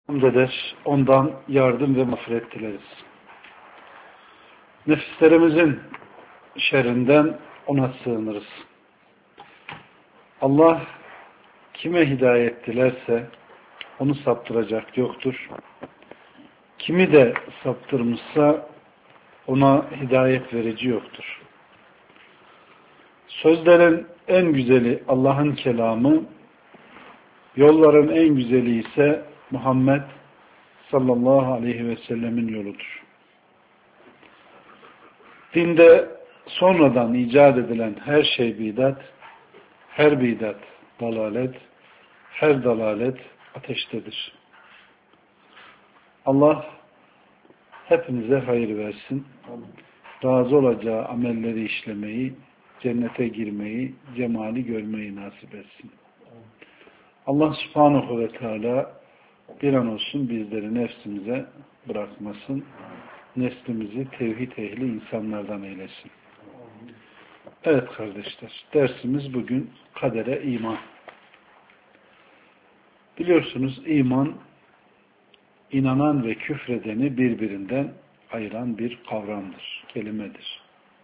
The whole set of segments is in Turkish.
Hamd eder, ondan yardım ve mağfiret dileriz. Nefislerimizin şerrinden ona sığınırız. Allah kime hidayet dilerse onu saptıracak yoktur. Kimi de saptırmışsa ona hidayet verici yoktur. Sözlerin en güzeli Allah'ın kelamı, yolların en güzeli ise Muhammed sallallahu aleyhi ve sellemin yoludur. Dinde sonradan icat edilen her şey bidat, her bidat dalalet, her dalalet ateştedir. Allah hepinize hayır versin. Razı olacağı amelleri işlemeyi, cennete girmeyi, cemali görmeyi nasip etsin. Allah subhanahu ve teala bir an olsun bizleri nefsimize bırakmasın. Neslimizi tevhid ehli insanlardan eylesin. Evet kardeşler, dersimiz bugün kadere iman. Biliyorsunuz iman, inanan ve küfredeni birbirinden ayıran bir kavramdır, kelimedir.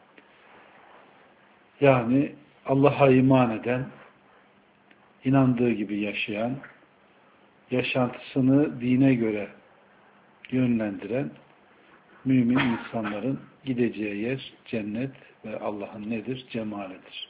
Yani Allah'a iman eden, inandığı gibi yaşayan, yaşantısını dine göre yönlendiren mümin insanların gideceği yer cennet ve Allah'ın nedir? Cemalidir.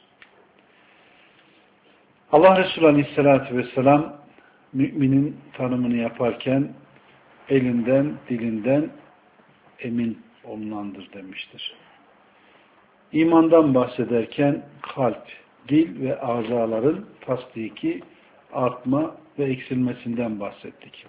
Allah Resulü Aleyhisselatü Vesselam müminin tanımını yaparken elinden, dilinden emin olunandır demiştir. İmandan bahsederken kalp, dil ve azaların tasdiki, artma ve eksilmesinden bahsettik.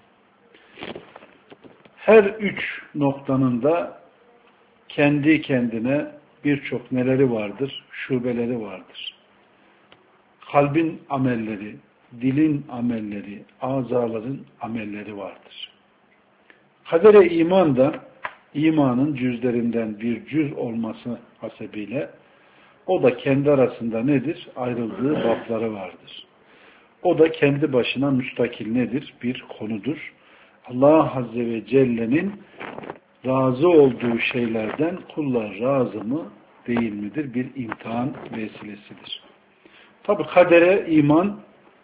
Her üç noktanın da kendi kendine birçok neleri vardır? Şubeleri vardır. Kalbin amelleri, dilin amelleri, azaların amelleri vardır. Kadere iman da imanın cüzlerinden bir cüz olması hasebiyle o da kendi arasında nedir? Ayrıldığı babları vardır. O da kendi başına müstakil nedir? Bir konudur. Allah Azze ve Celle'nin razı olduğu şeylerden kullar razı mı değil midir? Bir imtihan vesilesidir. Tabi kadere iman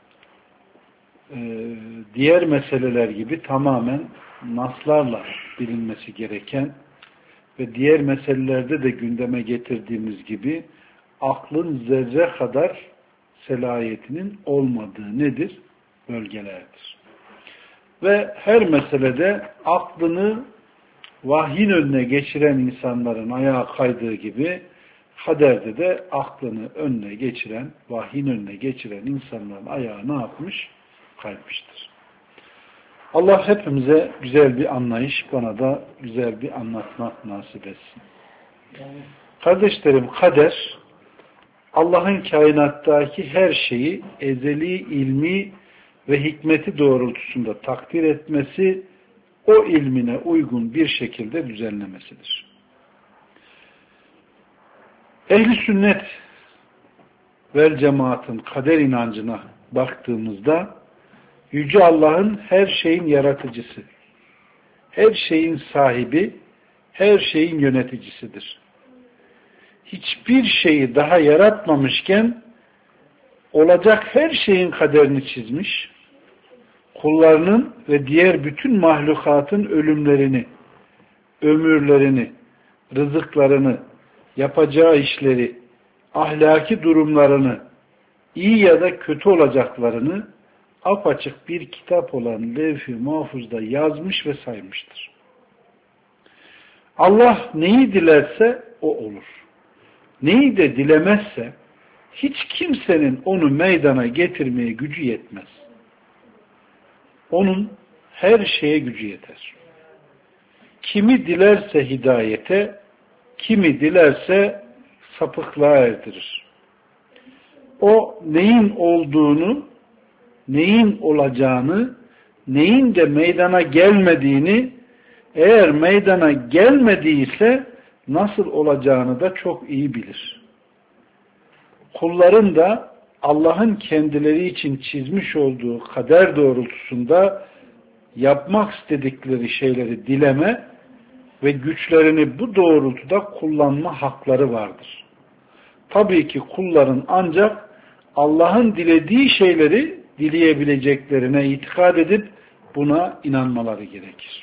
diğer meseleler gibi tamamen naslarla bilinmesi gereken ve diğer meselelerde de gündeme getirdiğimiz gibi aklın zerre kadar selahiyetinin olmadığı nedir? Bölgelerdir. Ve her meselede aklını vahyin önüne geçiren insanların ayağa kaydığı gibi kaderde de aklını önüne geçiren, vahyin önüne geçiren insanların ayağı ne yapmış? Kaymıştır. Allah hepimize güzel bir anlayış, bana da güzel bir anlatmak nasip etsin. Kardeşlerim, kader Allah'ın kainattaki her şeyi ezeli ilmi ve hikmeti doğrultusunda takdir etmesi, o ilmine uygun bir şekilde düzenlemesidir. Ehl-i sünnet vel cemaatın kader inancına baktığımızda Yüce Allah'ın her şeyin yaratıcısı, her şeyin sahibi, her şeyin yöneticisidir. Hiçbir şeyi daha yaratmamışken olacak her şeyin kaderini çizmiş, kullarının ve diğer bütün mahlukatın ölümlerini, ömürlerini, rızıklarını, yapacağı işleri, ahlaki durumlarını, iyi ya da kötü olacaklarını apaçık bir kitap olan Levh-i Mahfuz'da yazmış ve saymıştır. Allah neyi dilerse o olur. Neyi de dilemezse hiç kimsenin onu meydana getirmeye gücü yetmez. Onun her şeye gücü yeter. Kimi dilerse hidayete, kimi dilerse sapıklığa erdirir. O neyin olduğunu, neyin olacağını, neyin de meydana gelmediğini, eğer meydana gelmediyse nasıl olacağını da çok iyi bilir. Kulların da Allah'ın kendileri için çizmiş olduğu kader doğrultusunda yapmak istedikleri şeyleri dileme ve güçlerini bu doğrultuda kullanma hakları vardır. Tabii ki kulların ancak Allah'ın dilediği şeyleri dileyebileceklerine itikad edip buna inanmaları gerekir.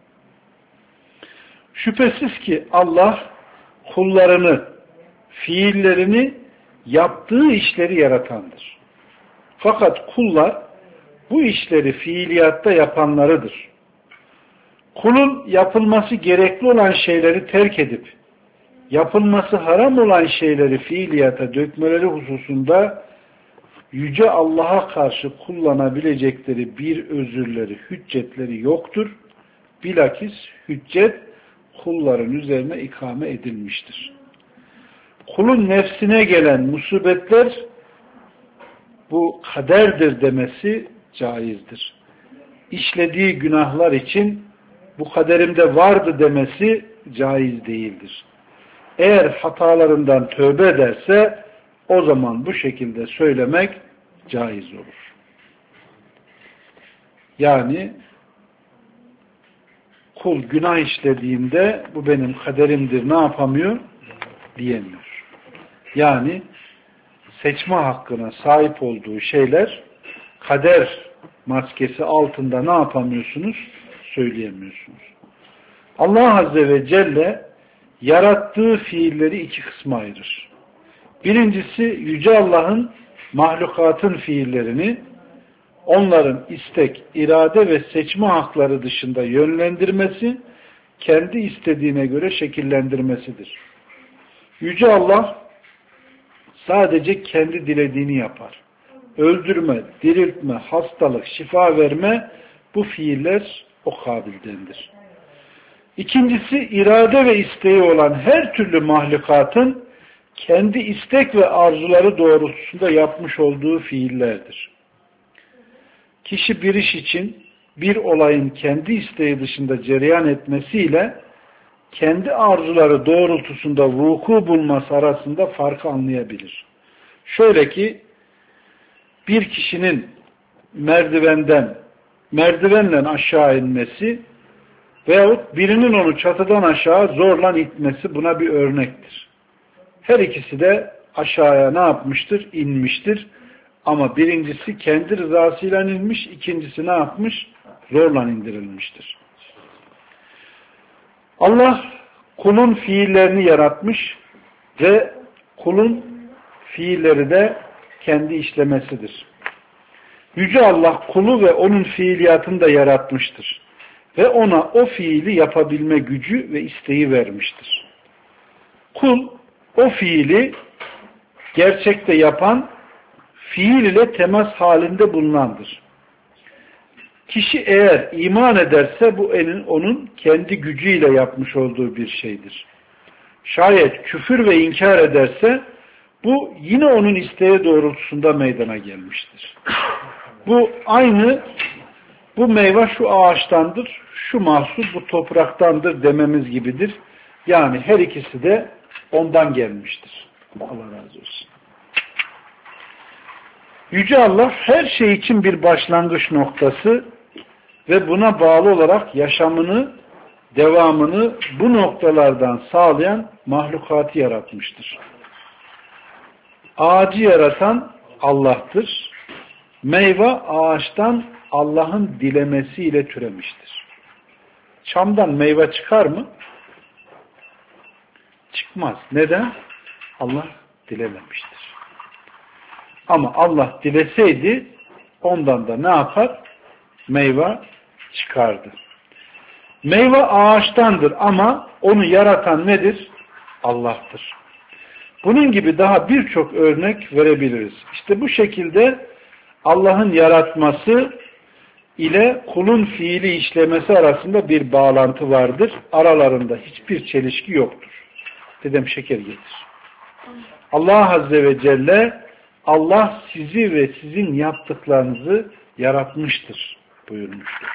Şüphesiz ki Allah kullarını, fiillerini, yaptığı işleri yaratandır. Fakat kullar bu işleri fiiliyatta yapanlarıdır. Kulun yapılması gerekli olan şeyleri terk edip yapılması haram olan şeyleri fiiliyata dökmeleri hususunda Yüce Allah'a karşı kullanabilecekleri bir özürleri, hüccetleri yoktur. Bilakis hüccet kulların üzerine ikame edilmiştir. Kulun nefsine gelen musibetler bu kaderdir demesi caizdir. İşlediği günahlar için bu kaderimde vardı demesi caiz değildir. Eğer hatalarından tövbe ederse o zaman bu şekilde söylemek caiz olur. Yani kul günah işlediğinde bu benim kaderimdir ne yapamıyor? Diyemiyor. Yani seçme hakkına sahip olduğu şeyler kader maskesi altında ne yapamıyorsunuz? Söyleyemiyorsunuz. Allah Azze ve Celle yarattığı fiilleri iki kısma ayırır. Birincisi Yüce Allah'ın mahlukatın fiillerini onların istek, irade ve seçme hakları dışında yönlendirmesi, kendi istediğine göre şekillendirmesidir. Yüce Allah sadece kendi dilediğini yapar. Öldürme, diriltme, hastalık, şifa verme bu fiiller o kabildendir. İkincisi irade ve isteği olan her türlü mahlukatın kendi istek ve arzuları doğrultusunda yapmış olduğu fiillerdir. Kişi bir iş için bir olayın kendi isteği dışında cereyan etmesiyle kendi arzuları doğrultusunda vuku bulması arasında farkı anlayabilir. Şöyle ki bir kişinin merdivenle aşağı inmesi veyahut birinin onu çatıdan aşağı zorla itmesi buna bir örnektir. Her ikisi de aşağıya ne yapmıştır? İnmiştir. Ama birincisi kendi rızasıyla inmiş, ikincisi ne yapmış? Zorla indirilmiştir. Allah kulun fiillerini yaratmış ve kulun fiilleri de kendi işlemesidir. Yüce Allah kulu ve onun fiiliyatını da yaratmıştır. Ve ona o fiili yapabilme gücü ve isteği vermiştir. Kul o fiili gerçekte yapan, fiil ile temas halinde bulunandır. Kişi eğer iman ederse bu onun kendi gücüyle yapmış olduğu bir şeydir. Şayet küfür ve inkar ederse bu yine onun isteği doğrultusunda meydana gelmiştir. Bu aynı bu meyve şu ağaçtandır, şu mahsul bu topraktandır dememiz gibidir. Yani her ikisi de ondan gelmiştir. Allah razı olsun. Yüce Allah her şey için bir başlangıç noktası ve buna bağlı olarak yaşamını, devamını bu noktalardan sağlayan mahlukatı yaratmıştır. Ağacı yaratan Allah'tır. Meyve ağaçtan Allah'ın dilemesiyle türemiştir. Çamdan meyve çıkar mı? Çıkmaz. Neden? Allah dilememiştir. Ama Allah dileseydi ondan da ne yapar? Meyve çıkardı. Meyve ağaçtandır ama onu yaratan nedir? Allah'tır. Bunun gibi daha birçok örnek verebiliriz. İşte bu şekilde Allah'ın yaratması ile kulun fiili işlemesi arasında bir bağlantı vardır. Aralarında hiçbir çelişki yoktur. Dedem şeker getir. Allah Azze ve Celle Allah sizi ve sizin yaptıklarınızı yaratmıştır buyurmuştur.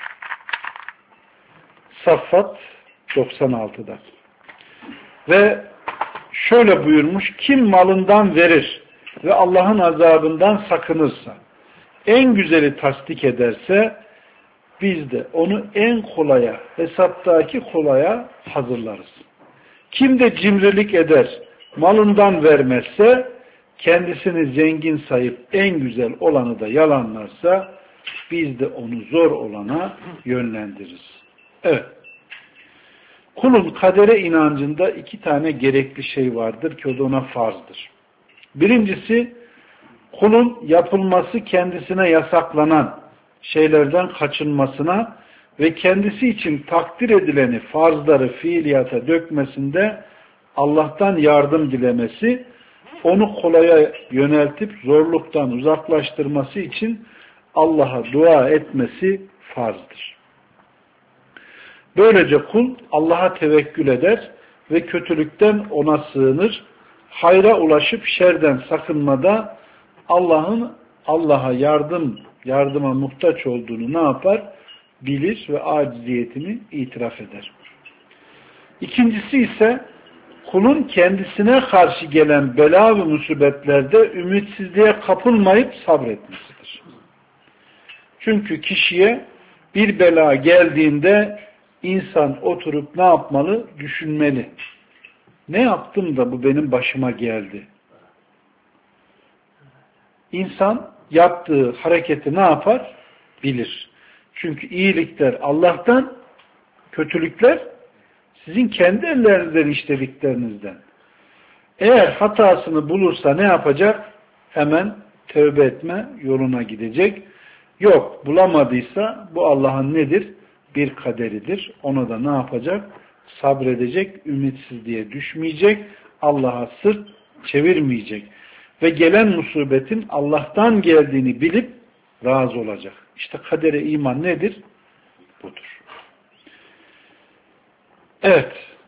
Saffat 96'da. Ve şöyle buyurmuş, kim malından verir ve Allah'ın azabından sakınırsa, en güzeli tasdik ederse, biz de onu en kolaya, hesaptaki kolaya hazırlarız. Kim de cimrilik eder, malından vermezse, kendisini zengin sayıp en güzel olanı da yalanlarsa, biz de onu zor olana yönlendiririz. Evet. Kulun kadere inancında 2 tane gerekli şey vardır ki o da ona farzdır. Birincisi, kulun yapılması kendisine yasaklanan şeylerden kaçınmasına ve kendisi için takdir edileni farzları fiiliyata dökmesinde Allah'tan yardım dilemesi, onu kolaya yöneltip zorluktan uzaklaştırması için Allah'a dua etmesi farzdır. Böylece kul Allah'a tevekkül eder ve kötülükten ona sığınır, hayra ulaşıp şerden sakınmada Allah'a yardıma muhtaç olduğunu ne yapar? Bilir ve aciziyetini itiraf eder. İkincisi ise kulun kendisine karşı gelen bela ve musibetlerde ümitsizliğe kapılmayıp sabretmesidir. Çünkü kişiye bir bela geldiğinde insan oturup ne yapmalı? Düşünmeli. Ne yaptım da bu benim başıma geldi? İnsan yaptığı hareketi ne yapar? Bilir. Çünkü iyilikler Allah'tan, kötülükler sizin kendi ellerinizden işlediklerinizden. Eğer hatasını bulursa ne yapacak? Hemen tövbe etme yoluna gidecek. Yok, bulamadıysa bu Allah'ın nedir? Bir kaderidir. Ona da ne yapacak? Sabredecek, ümitsizliğe düşmeyecek, Allah'a sırt çevirmeyecek. Ve gelen musibetin Allah'tan geldiğini bilip razı olacak. İşte kadere iman nedir? Budur. Evet.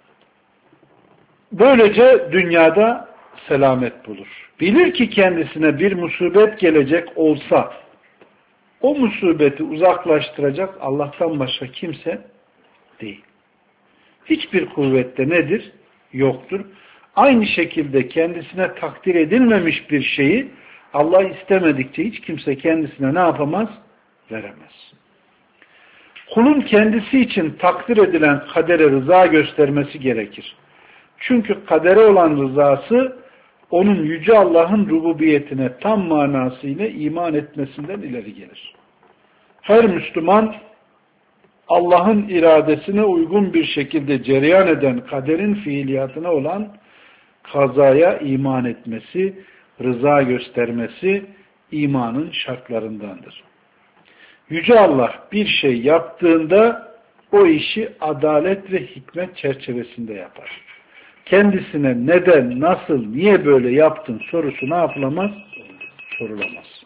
Böylece dünyada selamet bulur. Bilir ki kendisine bir musibet gelecek olsa, o musibeti uzaklaştıracak Allah'tan başka kimse değil. Hiçbir kuvvette nedir? Yoktur. Aynı şekilde kendisine takdir edilmemiş bir şeyi Allah istemedikçe hiç kimse kendisine ne yapamaz? Veremez. Kulun kendisi için takdir edilen kadere rıza göstermesi gerekir. Çünkü kadere olan rızası onun Yüce Allah'ın rububiyetine tam manasıyla iman etmesinden ileri gelir. Her Müslüman Allah'ın iradesine uygun bir şekilde cereyan eden kaderin fiiliyatına olan kazaya iman etmesi, rıza göstermesi imanın şartlarındandır. Yüce Allah bir şey yaptığında o işi adalet ve hikmet çerçevesinde yapar. Kendisine neden, nasıl, niye böyle yaptın sorusu ne yapılamaz? Sorulamaz.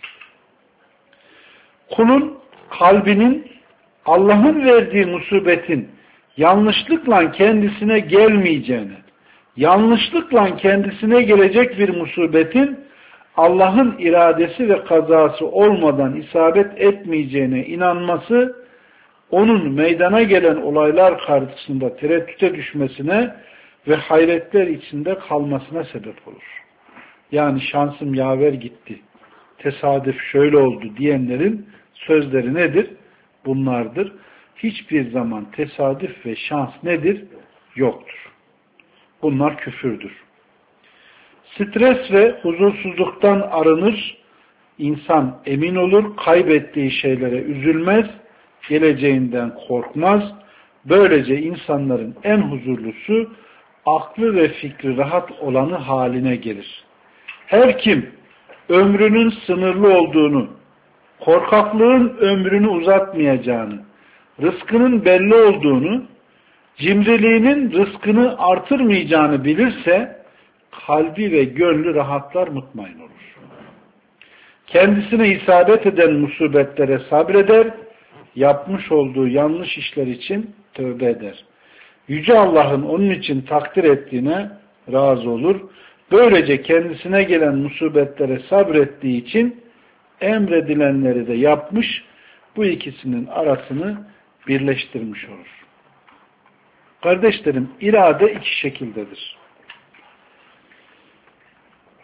Kulun kalbinin Allah'ın verdiği musibetin yanlışlıkla kendisine gelmeyeceğini, yanlışlıkla kendisine gelecek bir musibetin Allah'ın iradesi ve kazası olmadan isabet etmeyeceğine inanması, onun meydana gelen olaylar karşısında tereddüte düşmesine ve hayretler içinde kalmasına sebep olur. Yani şansım yaver gitti, tesadüf şöyle oldu diyenlerin sözleri nedir? Bunlardır. Hiçbir zaman tesadüf ve şans nedir? Yoktur. Bunlar küfürdür. Stres ve huzursuzluktan arınır, insan emin olur, kaybettiği şeylere üzülmez, geleceğinden korkmaz. Böylece insanların en huzurlusu, aklı ve fikri rahat olanı haline gelir. Her kim ömrünün sınırlı olduğunu, korkaklığın ömrünü uzatmayacağını, rızkının belli olduğunu, cimriliğinin rızkını artırmayacağını bilirse, kalbi ve gönlü rahatlar, mutmain olur. Kendisine isabet eden musibetlere sabreder, yapmış olduğu yanlış işler için tövbe eder. Yüce Allah'ın onun için takdir ettiğine razı olur. Böylece kendisine gelen musibetlere sabrettiği için emredilenleri de yapmış, bu ikisinin arasını birleştirmiş olur. Kardeşlerim, irade 2 şekildedir.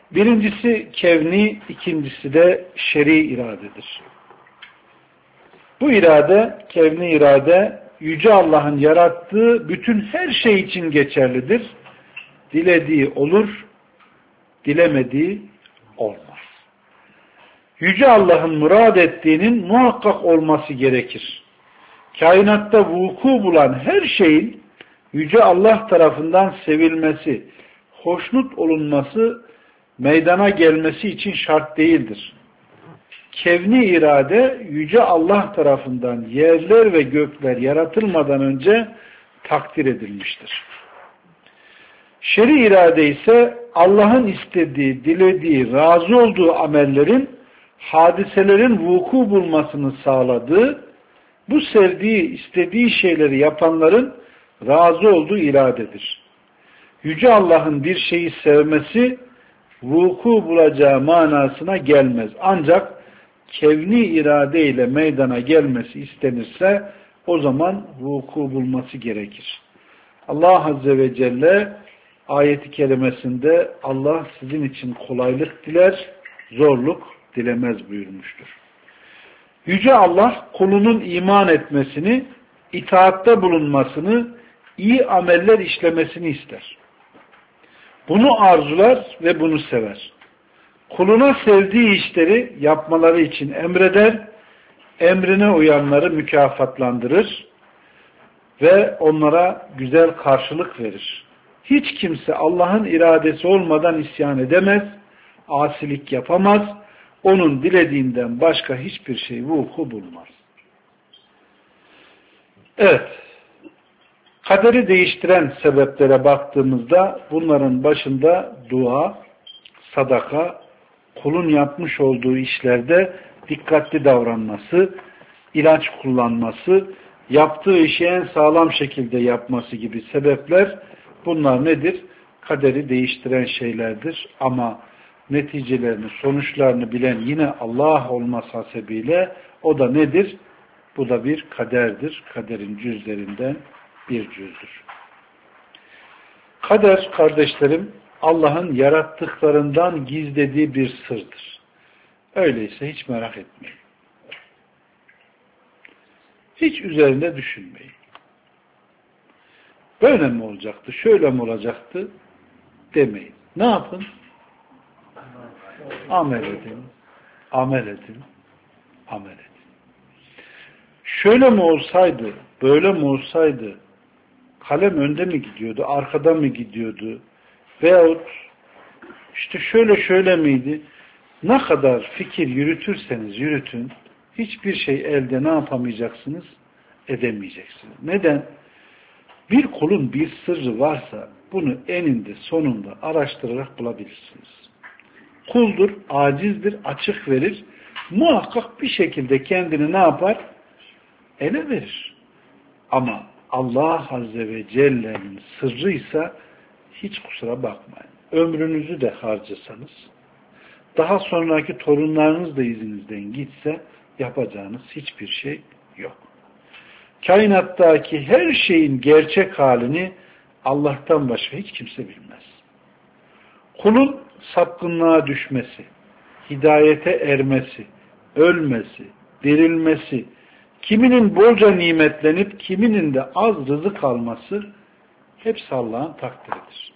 Birincisi kevni, ikincisi de şer'i iradedir. Bu irade, kevni irade, Yüce Allah'ın yarattığı bütün her şey için geçerlidir. Dilediği olur, dilemediği olmaz. Yüce Allah'ın murad ettiğinin muhakkak olması gerekir. Kainatta vuku bulan her şeyin Yüce Allah tarafından sevilmesi, hoşnut olunması, meydana gelmesi için şart değildir. Kevni irade Yüce Allah tarafından yerler ve gökler yaratılmadan önce takdir edilmiştir. Şer'i irade ise Allah'ın istediği, dilediği, razı olduğu amellerin, hadiselerin vuku bulmasını sağladığı, bu sevdiği, istediği şeyleri yapanların razı olduğu iradedir. Yüce Allah'ın bir şeyi sevmesi, vuku bulacağı manasına gelmez. Ancak kevni irade ile meydana gelmesi istenirse, o zaman vuku bulması gerekir. Allah Azze ve Celle ayeti kerimesinde Allah sizin için kolaylık diler, zorluk dilemez buyurmuştur. Yüce Allah kulunun iman etmesini, itaatte bulunmasını, iyi ameller işlemesini ister. Bunu arzular ve bunu sever. Kuluna sevdiği işleri yapmaları için emreder, emrine uyanları mükafatlandırır ve onlara güzel karşılık verir. Hiç kimse Allah'ın iradesi olmadan isyan edemez, asilik yapamaz, onun dilediğinden başka hiçbir şey vuku bulmaz. Evet, kaderi değiştiren sebeplere baktığımızda bunların başında dua, sadaka, kulun yapmış olduğu işlerde dikkatli davranması, ilaç kullanması, yaptığı işi en sağlam şekilde yapması gibi sebepler, bunlar nedir? Kaderi değiştiren şeylerdir. Ama neticelerini, sonuçlarını bilen yine Allah olması hasebiyle o da nedir? Bu da bir kaderdir. Kaderin cüzlerinden bir cüzdür. Kader, kardeşlerim, Allah'ın yarattıklarından gizlediği bir sırdır. Öyleyse hiç merak etmeyin. Hiç üzerinde düşünmeyin. Böyle mi olacaktı, şöyle mi olacaktı demeyin. Ne yapın? Amel edin, amel edin, amel edin. Şöyle mi olsaydı, böyle mi olsaydı, kalem önde mi gidiyordu, arkada mı gidiyordu, veyahut işte şöyle miydi? Ne kadar fikir yürütürseniz yürütün, hiçbir şey elde ne yapamayacaksınız? Edemeyeceksiniz. Neden? Bir kulun bir sırrı varsa bunu eninde sonunda araştırarak bulabilirsiniz. Kuldur, acizdir, açık verir. Muhakkak bir şekilde kendini ne yapar? Ele verir. Ama Allah Azze ve Celle'nin sırrıysa hiç kusura bakmayın. Ömrünüzü de harcasanız, daha sonraki torunlarınız da izinizden gitse yapacağınız hiçbir şey yok. Kainattaki her şeyin gerçek halini Allah'tan başka hiç kimse bilmez. Kulun sapkınlığa düşmesi, hidayete ermesi, ölmesi, dirilmesi, kiminin bolca nimetlenip kiminin de az rızık alması hepsi Allah'ın takdiridir.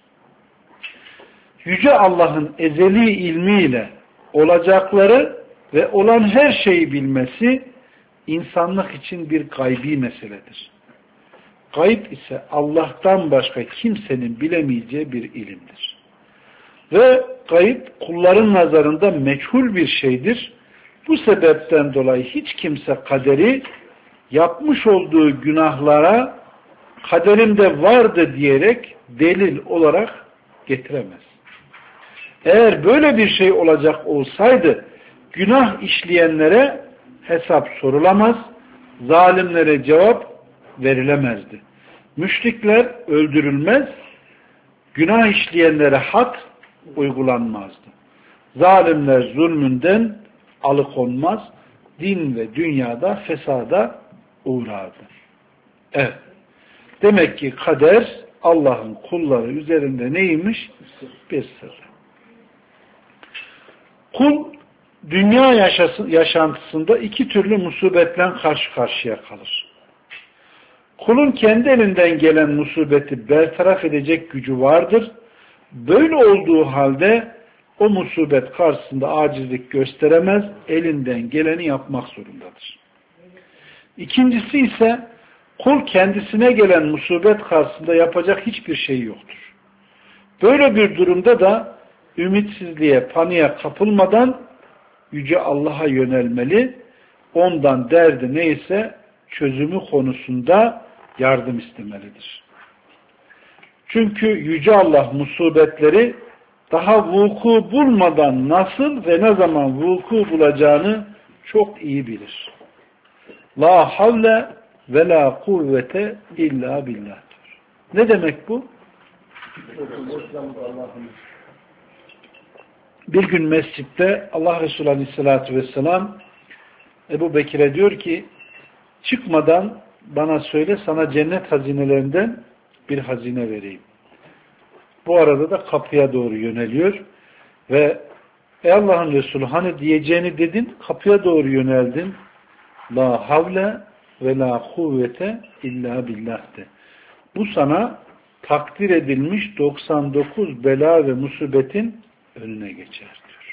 Yüce Allah'ın ezeli ilmiyle olacakları ve olan her şeyi bilmesi insanlık için bir gaybi meseledir. Gayb ise Allah'tan başka kimsenin bilemeyeceği bir ilimdir. Ve gayb kulların nazarında meçhul bir şeydir. Bu sebepten dolayı hiç kimse kaderi yapmış olduğu günahlara kaderinde vardı diyerek delil olarak getiremez. Eğer böyle bir şey olacak olsaydı günah işleyenlere hesap sorulamaz, zalimlere cevap verilemezdi. Müşrikler öldürülmez, günah işleyenlere had uygulanmazdı. Zalimler zulmünden alıkonmaz, din ve dünyada fesada uğrardı. Evet. Demek ki kader Allah'ın kulları üzerinde neymiş? Bir sır. Kul dünya yaşantısında iki türlü musibetle karşı karşıya kalır. Kulun kendi elinden gelen musibeti bertaraf edecek gücü vardır. Böyle olduğu halde o musibet karşısında acizlik gösteremez, elinden geleni yapmak zorundadır. İkincisi ise kul kendisine gelen musibet karşısında yapacak hiçbir şey yoktur. Böyle bir durumda da ümitsizliğe, paniğe kapılmadan Yüce Allah'a yönelmeli, ondan derdi neyse çözümü konusunda yardım istemelidir. Çünkü Yüce Allah musibetleri daha vuku bulmadan nasıl ve ne zaman vuku bulacağını çok iyi bilir. La havle ve la kuvvete illa billah. Ne demek bu? Bir gün mescitte Allah Resulü Aleyhisselatü Vesselam Ebu Bekir'e diyor ki çıkmadan bana söyle sana cennet hazinelerinden bir hazine vereyim. Bu arada da kapıya doğru yöneliyor ve ey Allah'ın Resulü hani diyeceğini dedin kapıya doğru yöneldin. La havle ve la kuvvete illa billah de. Bu sana takdir edilmiş 99 bela ve musibetin önüne geçer diyor.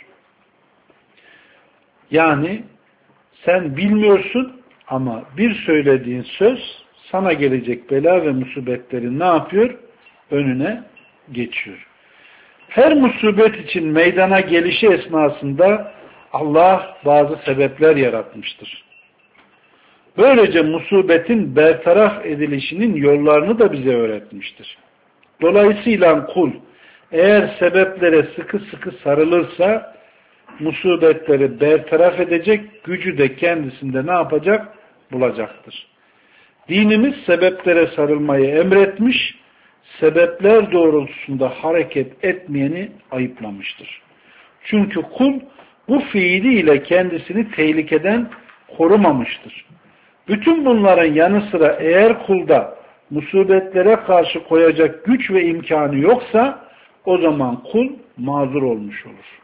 Yani sen bilmiyorsun ama bir söylediğin söz sana gelecek bela ve musibetlerin ne yapıyor? Önüne geçiyor. Her musibet için meydana gelişi esnasında Allah bazı sebepler yaratmıştır. Böylece musibetin bertaraf edilişinin yollarını da bize öğretmiştir. Dolayısıyla kul eğer sebeplere sıkı sıkı sarılırsa musibetleri bertaraf edecek gücü de kendisinde ne yapacak? Bulacaktır. Dinimiz sebeplere sarılmayı emretmiş, sebepler doğrultusunda hareket etmeyeni ayıplamıştır. Çünkü kul bu fiiliyle kendisini tehlikeden korumamıştır. Bütün bunların yanı sıra eğer kulda musibetlere karşı koyacak güç ve imkanı yoksa o zaman kul mazur olmuş olur.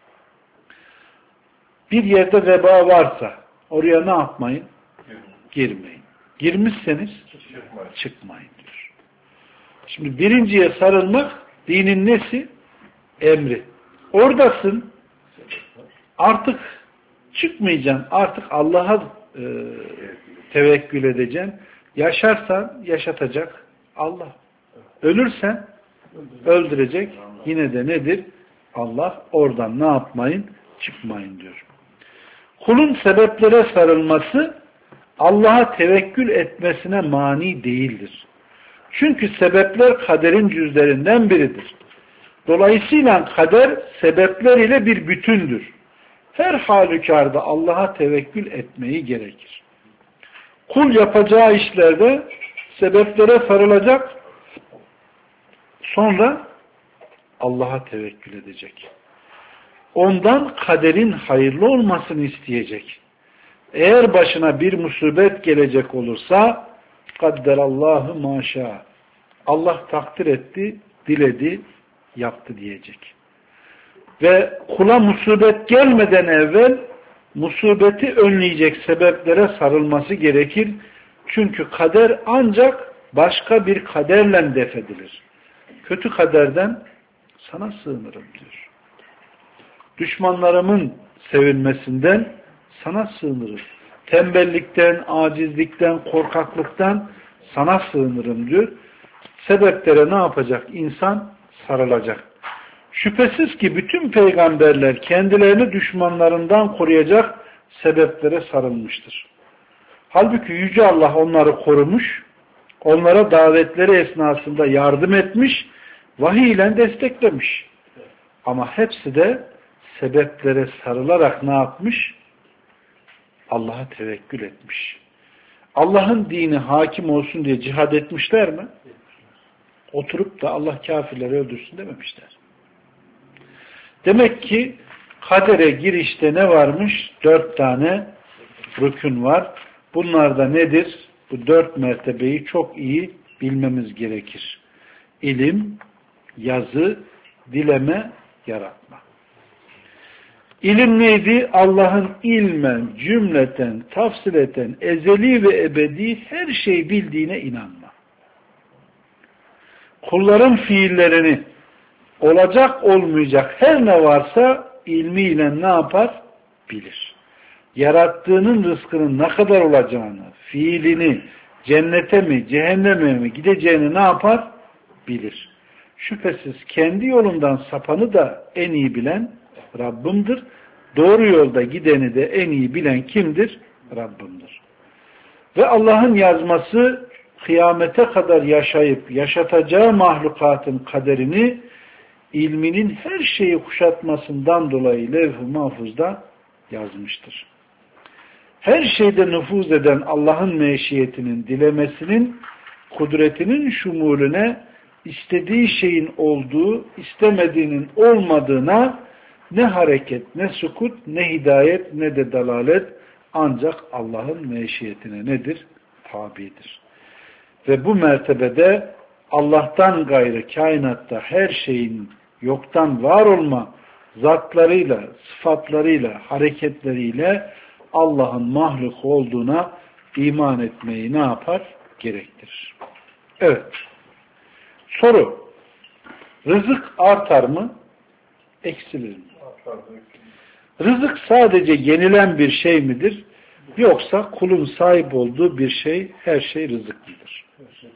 Bir yerde veba varsa oraya ne yapmayın? Girmeyin. Girmişseniz çıkmayın diyor. Şimdi birinciye sarılmak dinin nesi? Emri. Oradasın artık çıkmayacaksın. Artık Allah'a tevekkül edeceksin. Yaşarsan yaşatacak Allah. Ölürsen öldürecek. Yine de nedir? Allah oradan ne yapmayın? Çıkmayın diyor. Kulun sebeplere sarılması Allah'a tevekkül etmesine mani değildir. Çünkü sebepler kaderin cüzlerinden biridir. Dolayısıyla kader sebepler ile bir bütündür. Her halükarda Allah'a tevekkül etmeyi gerekir. Kul yapacağı işlerde sebeplere sarılacak, sonra Allah'a tevekkül edecek. Ondan kaderin hayırlı olmasını isteyecek. Eğer başına bir musibet gelecek olursa kadderallahu maşa. Allah takdir etti, diledi, yaptı diyecek. Ve kula musibet gelmeden evvel musibeti önleyecek sebeplere sarılması gerekir. Çünkü kader ancak başka bir kaderle def edilir. Kötü kaderden sana sığınırım diyor. Düşmanlarımın sevilmesinden sana sığınırım. Tembellikten, acizlikten, korkaklıktan sana sığınırım diyor. Sebeplere ne yapacak? İnsan sarılacak. Şüphesiz ki bütün peygamberler kendilerini düşmanlarından koruyacak sebeplere sarılmıştır. Halbuki Yüce Allah onları korumuş, onlara davetleri esnasında yardım etmiş, vahiy ile desteklemiş. Ama hepsi de sebeplere sarılarak ne yapmış? Allah'a tevekkül etmiş. Allah'ın dini hakim olsun diye cihad etmişler mi? Oturup da Allah kafirleri öldürsün dememişler. Demek ki kadere girişte ne varmış? 4 tane rükün var. Bunlar da nedir? Bu 4 mertebeyi çok iyi bilmemiz gerekir. İlim, yazı, dileme, yaratma. İlim neydi? Allah'ın ilmen, cümleten, tafsileten, ezeli ve ebedi her şeyi bildiğine inanma. Kulların fiillerini, olacak olmayacak her ne varsa ilmiyle ne yapar? Bilir. Yarattığının rızkının ne kadar olacağını, fiilini, cennete mi, cehenneme mi gideceğini ne yapar? Bilir. Şüphesiz kendi yolundan sapanı da en iyi bilen Rabbimdir. Doğru yolda gideni de en iyi bilen kimdir? Rabbimdir. Ve Allah'ın yazması kıyamete kadar yaşayıp yaşatacağı mahlukatın kaderini ilminin her şeyi kuşatmasından dolayı levh-i mahfuzda yazmıştır. Her şeyde nüfuz eden Allah'ın meşiyetinin, dilemesinin, kudretinin şumulüne, istediği şeyin olduğu, istemediğinin olmadığına ne hareket, ne sukut, ne hidayet, ne de dalalet ancak Allah'ın meşiyetine nedir? Tabidir. Ve bu mertebede Allah'tan gayrı kainatta her şeyin yoktan var olma zatlarıyla, sıfatlarıyla, hareketleriyle Allah'ın mahluk olduğuna iman etmeyi ne yapar? Gerektirir. Evet. Soru. Rızık artar mı? Eksilir mi? Rızık sadece yenilen bir şey midir? Yoksa kulun sahip olduğu bir şey, her şey rızık mıdır?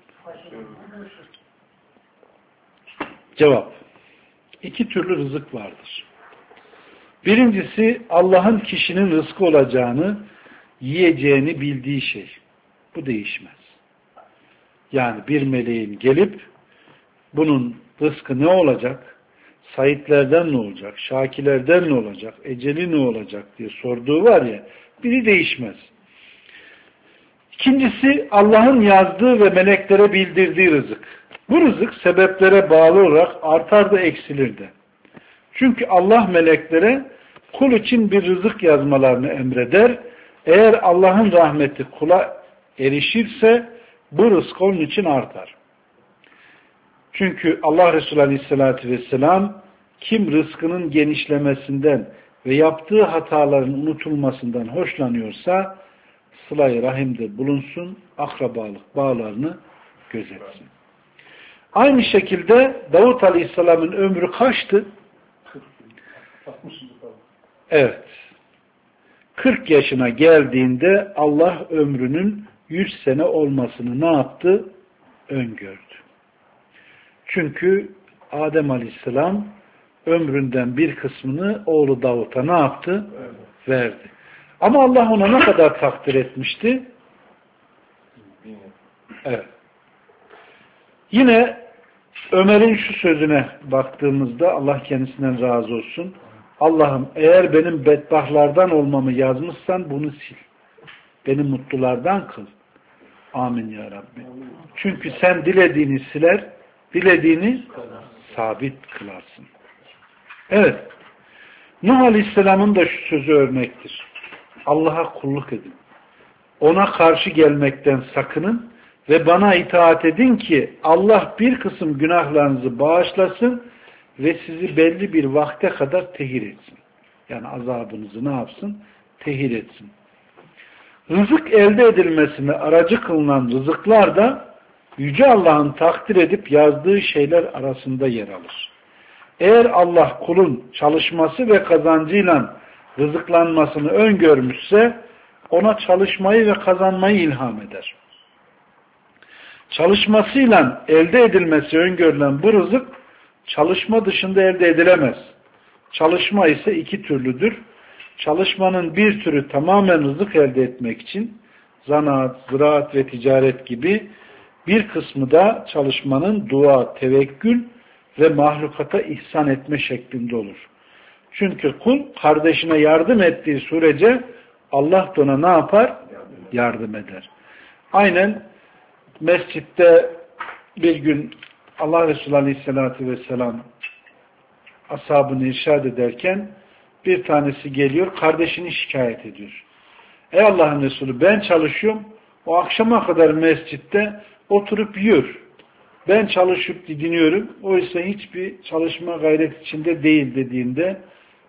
Cevap. İki türlü rızık vardır. Birincisi Allah'ın kişinin rızkı olacağını, yiyeceğini bildiği şey. Bu değişmez. Yani bir meleğin gelip bunun rızkı ne olacak? Saitlerden ne olacak? Şakilerden ne olacak? Eceli ne olacak diye sorduğu var ya, biri değişmez. İkincisi Allah'ın yazdığı ve meleklere bildirdiği rızık. Bu rızık sebeplere bağlı olarak artar da eksilir de. Çünkü Allah meleklere kul için bir rızık yazmalarını emreder. Eğer Allah'ın rahmeti kula erişirse bu rızk onun için artar. Çünkü Allah Resulü Aleyhisselatü Vesselam kim rızkının genişlemesinden ve yaptığı hataların unutulmasından hoşlanıyorsa sıla-i rahimde bulunsun, akrabalık bağlarını gözetsin. Aynı şekilde Davut Aleyhisselam'ın ömrü kaçtı? Evet. 40 yaşına geldiğinde Allah ömrünün 100 sene olmasını ne yaptı? Öngördü. Çünkü Adem Aleyhisselam ömründen bir kısmını oğlu Davut'a ne yaptı? Verdi. Ama Allah ona ne kadar takdir etmişti? Evet. Yine Ömer'in şu sözüne baktığımızda Allah kendisinden razı olsun. Allah'ım eğer benim bedbahtlardan olmamı yazmışsan bunu sil. Beni mutlulardan kıl. Amin ya Rabbi. Çünkü sen dilediğini siler, dilediğini sabit kılarsın. Evet. Nuh Aleyhisselam'ın da şu sözü örnektir. Allah'a kulluk edin. Ona karşı gelmekten sakının ve bana itaat edin ki Allah bir kısım günahlarınızı bağışlasın ve sizi belli bir vakte kadar tehir etsin. Yani azabınızı ne yapsın? Tehir etsin. Rızık elde edilmesine aracı kılınan rızıklar da Yüce Allah'ın takdir edip yazdığı şeyler arasında yer alır. Eğer Allah kulun çalışması ve kazancıyla rızıklanmasını öngörmüşse ona çalışmayı ve kazanmayı ilham eder. Çalışmasıyla elde edilmesi öngörülen bu rızık çalışma dışında elde edilemez. Çalışma ise iki türlüdür. Çalışmanın bir türü tamamen rızık elde etmek için zanaat, ziraat ve ticaret gibi, bir kısmı da çalışmanın dua, tevekkül ve mahlukata ihsan etme şeklinde olur. Çünkü kul kardeşine yardım ettiği sürece Allah da ona ne yapar? Yardım eder. Aynen mescitte bir gün Allah Resulü Aleyhisselatü Vesselam ashabını irşad ederken bir tanesi geliyor, kardeşini şikayet ediyor. Ey Allah'ın Resulü, ben çalışıyorum, o akşama kadar mescitte oturup yiyor. Ben çalışıp didiniyorum, oysa hiçbir çalışma gayret içinde değil dediğinde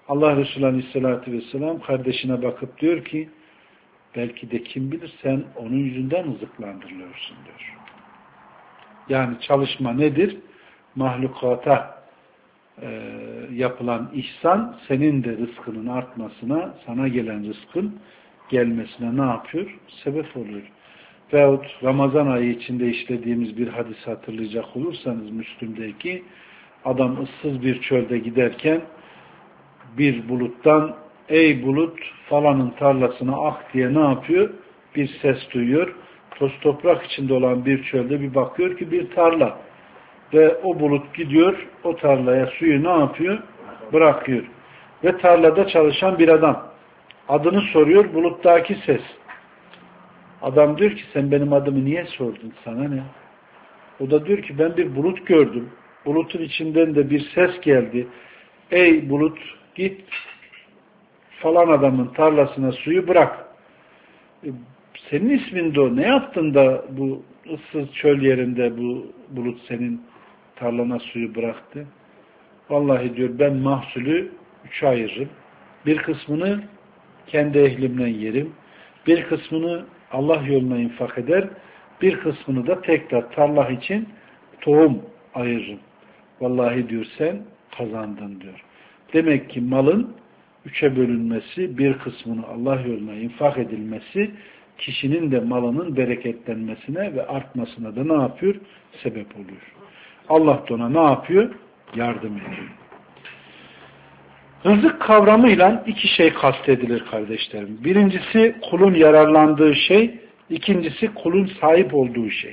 Allah Resulü Aleyhisselatü Vesselam kardeşine bakıp diyor ki belki de kim bilir sen onun yüzünden rızıklandırılıyorsun diyor. Yani çalışma nedir? Mahlukata yapılan ihsan senin de rızkının artmasına, sana gelen rızkın gelmesine ne yapıyor? Sebep oluyor. Veyahut Ramazan ayı içinde işlediğimiz bir hadis hatırlayacak olursanız Müslüm'deki adam ıssız bir çölde giderken bir buluttan ey bulut falanın tarlasına ak diye ne yapıyor? Bir ses duyuyor. Toz toprak içinde olan bir çölde bir bakıyor ki bir tarla. Ve o bulut gidiyor, o tarlaya suyu ne yapıyor? Bırakıyor. Ve tarlada çalışan bir adam. Adını soruyor, buluttaki ses. Adam diyor ki sen benim adımı niye sordun, sana ne? O da diyor ki ben bir bulut gördüm. Bulutun içinden de bir ses geldi. Ey bulut git falan adamın tarlasına suyu bırak. Senin ismin de o. Ne yaptın da bu ıssız çöl yerinde bu bulut senin tarlana suyu bıraktı? Vallahi diyor ben mahsulü üçe ayırırım. Bir kısmını kendi ehlimden yerim. Bir kısmını Allah yoluna infak eder. Bir kısmını da tekrar tarla için tohum ayırırım. Vallahi diyor sen kazandın diyor. Demek ki malın üçe bölünmesi, bir kısmını Allah yoluna infak edilmesi, kişinin de malının bereketlenmesine ve artmasına da ne yapıyor? Sebep oluyor. Allah da ona ne yapıyor? Yardım ediyor. Rızık kavramıyla iki şey kastedilir kardeşlerim. Birincisi kulun yararlandığı şey, ikincisi kulun sahip olduğu şey.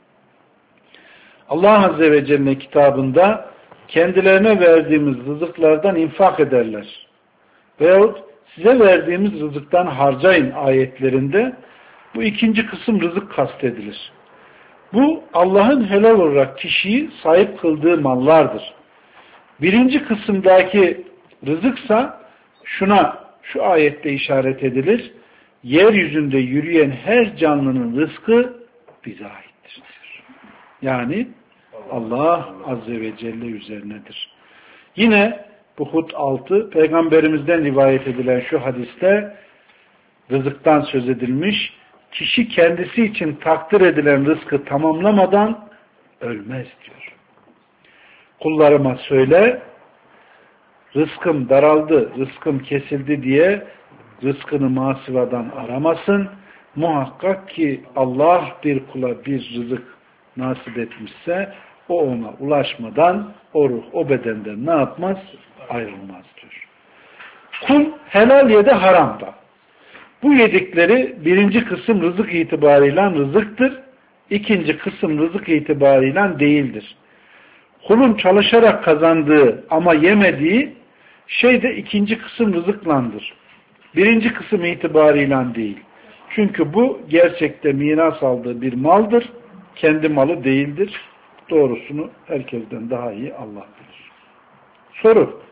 Allah Azze ve Celle kitabında kendilerine verdiğimiz rızıklardan infak ederler. Veyahut size verdiğimiz rızıktan harcayın ayetlerinde bu ikinci kısım rızık kastedilir. Bu Allah'ın helal olarak kişiyi sahip kıldığı mallardır. Birinci kısımdaki rızıksa şu ayette işaret edilir. Yeryüzünde yürüyen her canlının rızkı bize aittir. Yani Allah Azze ve Celle üzerinedir. Yine bu Hud 6 Peygamberimizden rivayet edilen şu hadiste rızıktan söz edilmiş. Kişi kendisi için takdir edilen rızkı tamamlamadan ölmez diyor. Kullarıma söyle, rızkım daraldı, rızkım kesildi diye rızkını masivadan aramasın. Muhakkak ki Allah bir kula bir rızık nasip etmişse o ona ulaşmadan o ruh o bedenden ne yapmaz? Ayrılmaz diyor. Kul helal ya da haram da. Bu yedikleri birinci kısım rızık itibarıyla rızıktır. İkinci kısım rızık itibarıyla değildir. Kulun çalışarak kazandığı ama yemediği şey de ikinci kısım rızıklandır. Birinci kısım itibarıyla değil. Çünkü bu gerçekte miras aldığı bir maldır. Kendi malı değildir. Doğrusunu herkesten daha iyi Allah bilir. Soru.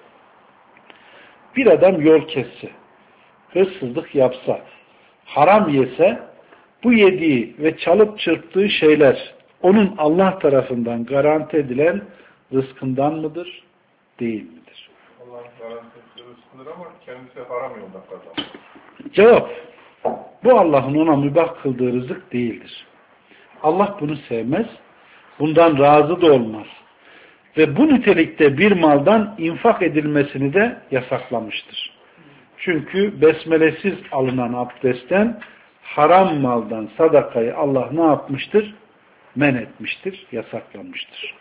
Bir adam yol kesse, hırsızlık yapsa, haram yese, bu yediği ve çalıp çırptığı şeyler onun Allah tarafından garanti edilen rızkından mıdır, değil midir? Allah'ın garanti ettiği rızkıdır ama kendisi haram yoldan kazanır. Cevap, bu Allah'ın ona mübah kıldığı rızık değildir. Allah bunu sevmez, bundan razı da olmaz. Ve bu nitelikte bir maldan infak edilmesini de yasaklamıştır. Çünkü besmelesiz alınan abdestten haram maldan sadakayı Allah ne yapmıştır? Men etmiştir, yasaklamıştır.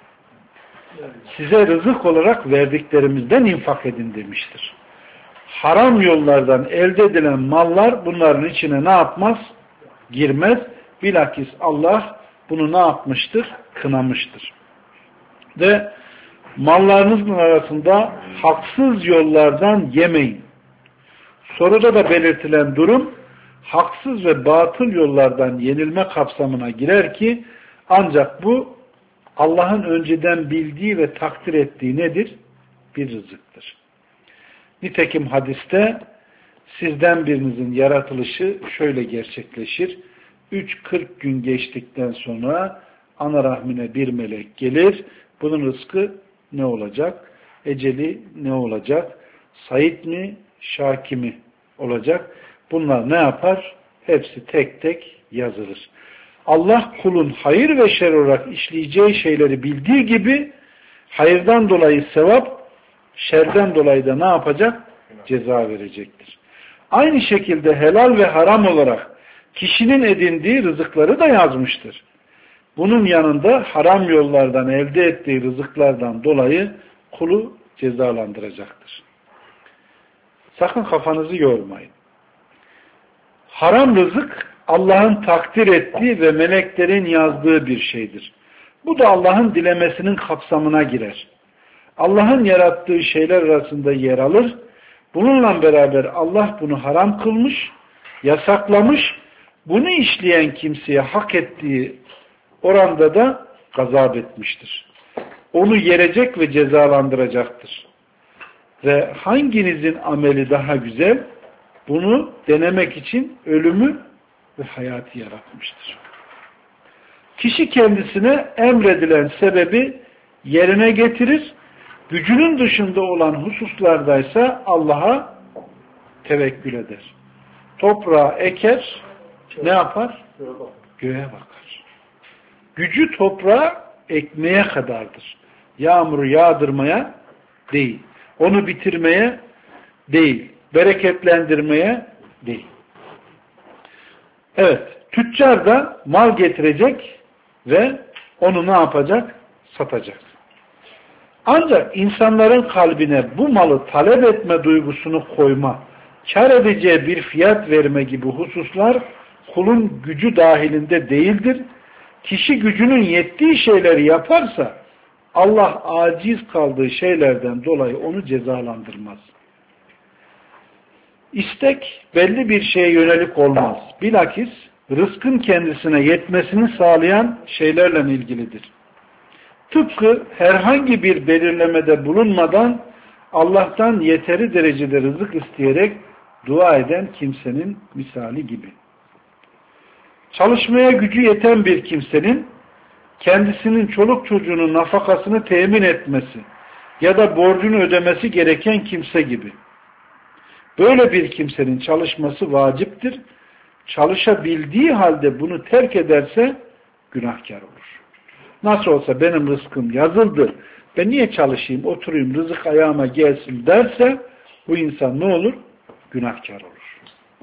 Size rızık olarak verdiklerimizden infak edin demiştir. Haram yollardan elde edilen mallar bunların içine ne yapmaz? Girmez. Bilakis Allah bunu ne yapmıştır? Kınamıştır. Ve mallarınızın arasında haksız yollardan yemeyin. Soruda da belirtilen durum haksız ve batıl yollardan yenilme kapsamına girer ki ancak bu Allah'ın önceden bildiği ve takdir ettiği nedir? Bir rızıktır. Nitekim hadiste sizden birinizin yaratılışı şöyle gerçekleşir. 3-40 gün geçtikten sonra ana rahmine bir melek gelir. Bunun rızkı ne olacak? Eceli ne olacak? Said mi, Şaki mi olacak? Bunlar ne yapar? Hepsi tek tek yazılır. Allah kulun hayır ve şer olarak işleyeceği şeyleri bildiği gibi hayırdan dolayı sevap, şerden dolayı da ne yapacak? Ceza verecektir. Aynı şekilde helal ve haram olarak kişinin edindiği rızıkları da yazmıştır. Bunun yanında haram yollardan elde ettiği rızıklardan dolayı kulu cezalandıracaktır. Sakın kafanızı yormayın. Haram rızık Allah'ın takdir ettiği ve meleklerin yazdığı bir şeydir. Bu da Allah'ın dilemesinin kapsamına girer. Allah'ın yarattığı şeyler arasında yer alır. Bununla beraber Allah bunu haram kılmış, yasaklamış, bunu işleyen kimseye hak ettiği oranda da gazap etmiştir. Onu yerecek ve cezalandıracaktır. Ve hanginizin ameli daha güzel? Bunu denemek için ölümü ve hayatı yaratmıştır. Kişi kendisine emredilen sebebi yerine getirir, gücünün dışında olan hususlardaysa Allah'a tevekkül eder. Toprağa eker, ne yapar? Göğe bakar. Gücü toprağa ekmeye kadardır. Yağmuru yağdırmaya değil. Onu bitirmeye değil. Bereketlendirmeye değil. Evet, tüccar da mal getirecek ve onu ne yapacak? Satacak. Ancak insanların kalbine bu malı talep etme duygusunu koyma, kar edeceği bir fiyat verme gibi hususlar kulun gücü dahilinde değildir. Kişi gücünün yettiği şeyleri yaparsa Allah aciz kaldığı şeylerden dolayı onu cezalandırmaz. İstek belli bir şeye yönelik olmaz. Bilakis rızkın kendisine yetmesini sağlayan şeylerle ilgilidir. Tıpkı herhangi bir belirlemede bulunmadan Allah'tan yeteri derecede rızık isteyerek dua eden kimsenin misali gibi. Çalışmaya gücü yeten bir kimsenin kendisinin çoluk çocuğunun nafakasını temin etmesi ya da borcunu ödemesi gereken kimse gibi. Böyle bir kimsenin çalışması vaciptir. Çalışabildiği halde bunu terk ederse günahkar olur. Nasıl olsa benim rızkım yazıldı, ben niye çalışayım, oturayım, rızık ayağıma gelsin derse bu insan ne olur? Günahkar olur.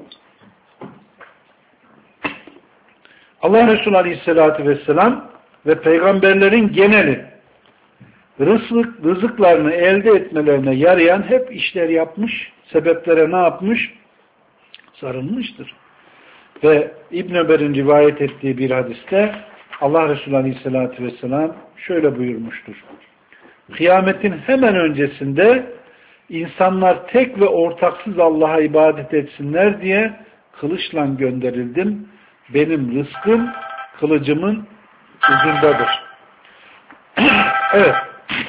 Allah Resulü Aleyhisselatü Vesselam ve peygamberlerin geneli rızıklarını elde etmelerine yarayan hep işler yapmış, sebeplere ne yapmış? Sarılmıştır. Ve İbn Ömer'in rivayet ettiği bir hadiste Allah Resulü Aleyhisselatü Vesselam şöyle buyurmuştur. Kıyametin hemen öncesinde insanlar tek ve ortaksız Allah'a ibadet etsinler diye kılıçla gönderildim. Benim rızkım kılıcımın ucundadır. Evet.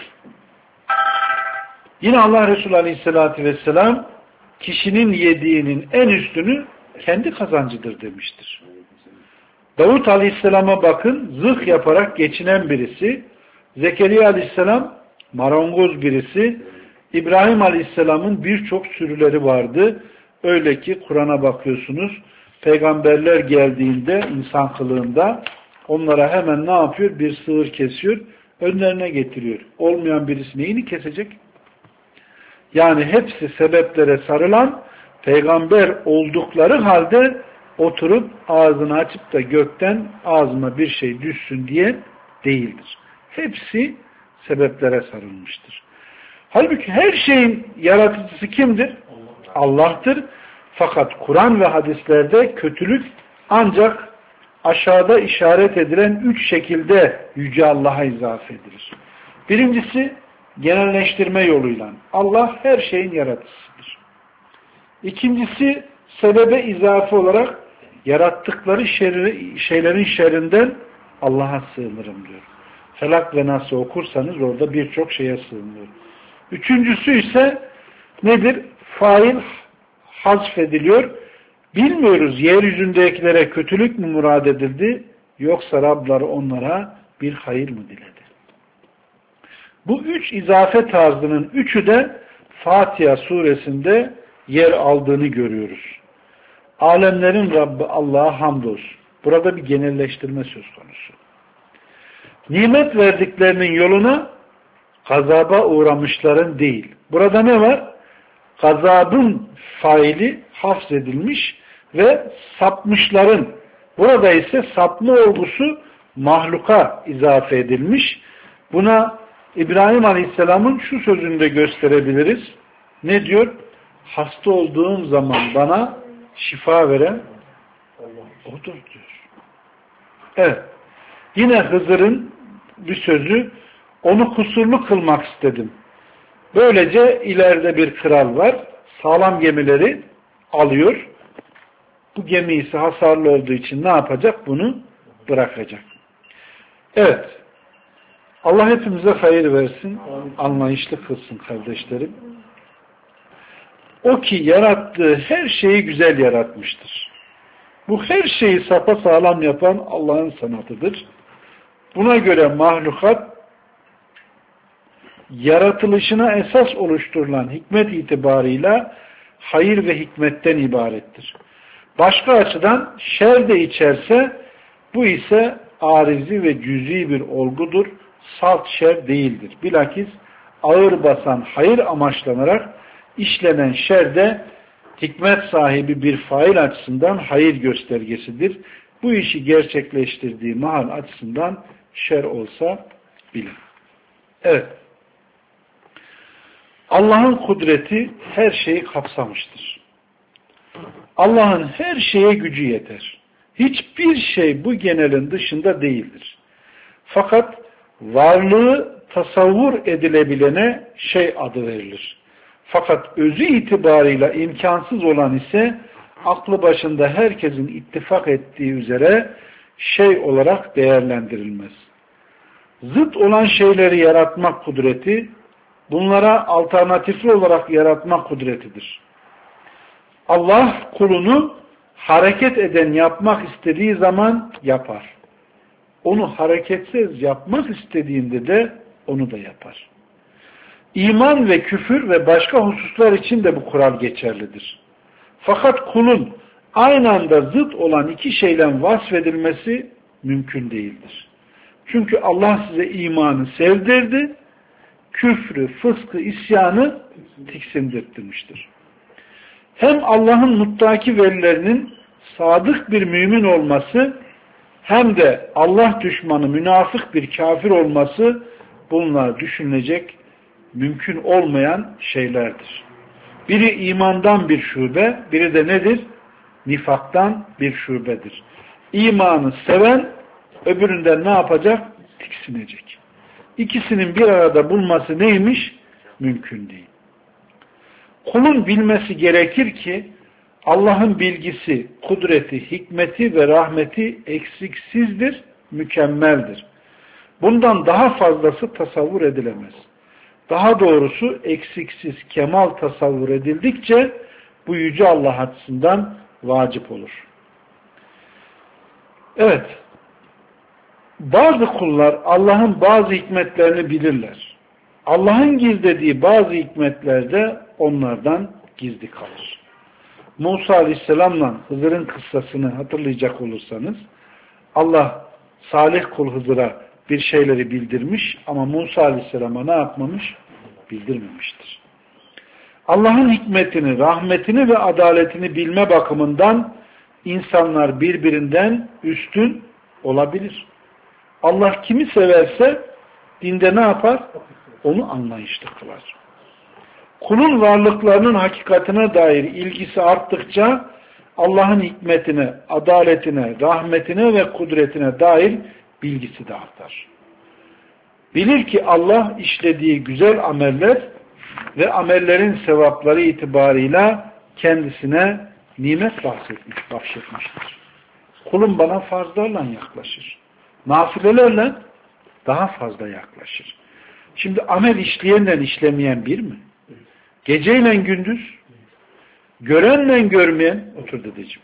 Yine Allah Resulü Aleyhisselatü Vesselam kişinin yediğinin en üstünü kendi kazancıdır demiştir. Davut Aleyhisselam'a bakın, zırh yaparak geçinen birisi, Zekeriya Aleyhisselam marangoz birisi, İbrahim Aleyhisselam'ın birçok sürüleri vardı. Öyle ki Kur'an'a bakıyorsunuz, peygamberler geldiğinde insan kılığında onlara hemen ne yapıyor? Bir sığır kesiyor, önlerine getiriyor. Olmayan birisi neyini kesecek? Yani hepsi sebeplere sarılan, peygamber oldukları halde oturup ağzını açıp da gökten ağzıma bir şey düşsün diye değildir. Hepsi sebeplere sarılmıştır. Halbuki her şeyin yaratıcısı kimdir? Allah'tır. Fakat Kur'an ve hadislerde kötülük ancak aşağıda işaret edilen 3 şekilde Yüce Allah'a izafe edilir. Birincisi genelleştirme yoluyla. Allah her şeyin yaratıcısıdır. İkincisi sebebe izafe olarak yarattıkları şeylerin şerrinden Allah'a sığınırım diyor. Felak ve Nas'ı okursanız orada birçok şeye sığınıyor. Üçüncüsü ise nedir? Fail hazfediliyor. Bilmiyoruz yeryüzündekilere kötülük mü murad edildi yoksa Rabları onlara bir hayır mı diledi? Bu üç izafe tarzının üçü de Fatiha suresinde yer aldığını görüyoruz. Alemlerin Rabbi Allah'a hamdolsun. Burada bir genelleştirme söz konusu. Nimet verdiklerinin yoluna gazaba uğramışların değil. Burada ne var? Gazabın faili hafzedilmiş ve sapmışların. Burada ise sapma olgusu mahluka izafe edilmiş. Buna İbrahim Aleyhisselam'ın şu sözünü de gösterebiliriz. Ne diyor? Hasta olduğum zaman bana şifa veren odur diyor. Evet. Yine Hızır'ın bir sözü, onu kusurlu kılmak istedim. Böylece ileride bir kral var. Sağlam gemileri alıyor. Bu gemi ise hasarlı olduğu için ne yapacak? Bunu bırakacak. Evet. Allah hepimize hayır versin. Anlayışlı kılsın kardeşlerim. O ki yarattığı her şeyi güzel yaratmıştır. Bu her şeyi sapasağlam yapan Allah'ın sanatıdır. Buna göre mahlukat yaratılışına esas oluşturulan hikmet itibarıyla hayır ve hikmetten ibarettir. Başka açıdan şer de içerse bu ise arizi ve cüz'i bir olgudur. Salt şer değildir. Bilakis ağır basan hayır amaçlanarak işlenen şer de hikmet sahibi bir fail açısından hayır göstergesidir. Bu işi gerçekleştirdiği mahal açısından şer olsa bile. Evet. Allah'ın kudreti her şeyi kapsamıştır. Allah'ın her şeye gücü yeter. Hiçbir şey bu genelin dışında değildir. Fakat varlığı tasavvur edilebilene şey adı verilir. Fakat özü itibarıyla imkansız olan ise aklı başında herkesin ittifak ettiği üzere şey olarak değerlendirilmez. Zıt olan şeyleri yaratmak kudreti, bunlara alternatifli olarak yaratmak kudretidir. Allah kulunu hareket eden yapmak istediği zaman yapar. Onu hareketsiz yapmak istediğinde de onu da yapar. İman ve küfür ve başka hususlar için de bu kural geçerlidir. Fakat kulun aynı anda zıt olan iki şeyle vasfedilmesi mümkün değildir. Çünkü Allah size imanı sevdirdi, küfrü, fıskı, isyanı tiksindirtmiştir. Hem Allah'ın muttaki velilerinin sadık bir mümin olması hem de Allah düşmanı münafık bir kafir olması bunlar düşünülecek mümkün olmayan şeylerdir. Biri imandan bir şube, biri de nedir? Nifaktan bir şubedir. İmanı seven öbüründen ne yapacak? Tiksinecek. İkisinin bir arada bulması neymiş? Mümkün değil. Kulun bilmesi gerekir ki Allah'ın bilgisi, kudreti, hikmeti ve rahmeti eksiksizdir, mükemmeldir. Bundan daha fazlası tasavvur edilemez. Daha doğrusu eksiksiz kemal tasavvur edildikçe bu yüce Allah açısından vacip olur. Evet, bazı kullar Allah'ın bazı hikmetlerini bilirler. Allah'ın gizlediği bazı hikmetler de onlardan gizli kalır. Musa Aleyhisselam'la Hızır'ın kıssasını hatırlayacak olursanız, Allah salih kul Hızır'a bir şeyleri bildirmiş ama Musa Aleyhisselam'a ne yapmamış? Bildirmemiştir. Allah'ın hikmetini, rahmetini ve adaletini bilme bakımından insanlar birbirinden üstün olabilir. Allah kimi severse dinde ne yapar? Onu anlayışlı kılar. Kulun varlıklarının hakikatine dair ilgisi arttıkça Allah'ın hikmetine, adaletine, rahmetine ve kudretine dair bilgisi de artar. Bilir ki Allah işlediği güzel ameller ve amellerin sevapları itibarıyla kendisine nimet bahşetmiştir. Kulum bana farzlarla yaklaşır. Nafilelerle daha fazla yaklaşır. Şimdi amel işleyenle işlemeyen bir mi? Geceyle gündüz, görenle görmeyen, otur dedeciğim.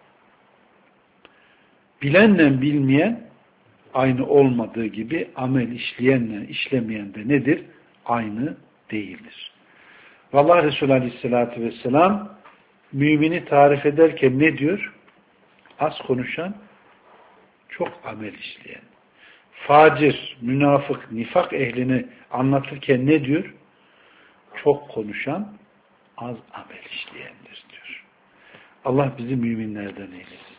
Bilenle bilmeyen aynı olmadığı gibi amel işleyenle işlemeyen de nedir? Aynı değildir. Allah Resulü Aleyhisselatü Vesselam mümini tarif ederken ne diyor? Az konuşan, çok amel işleyen. Facir, münafık, nifak ehlini anlatırken ne diyor? Çok konuşan, az amel işleyendir diyor. Allah bizi müminlerden eylesin.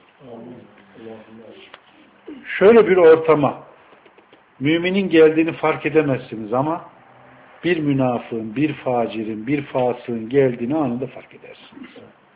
Şöyle bir ortama müminin geldiğini fark edemezsiniz ama bir münafığın, bir facirin, bir fasığın geldiğini anında fark edersiniz.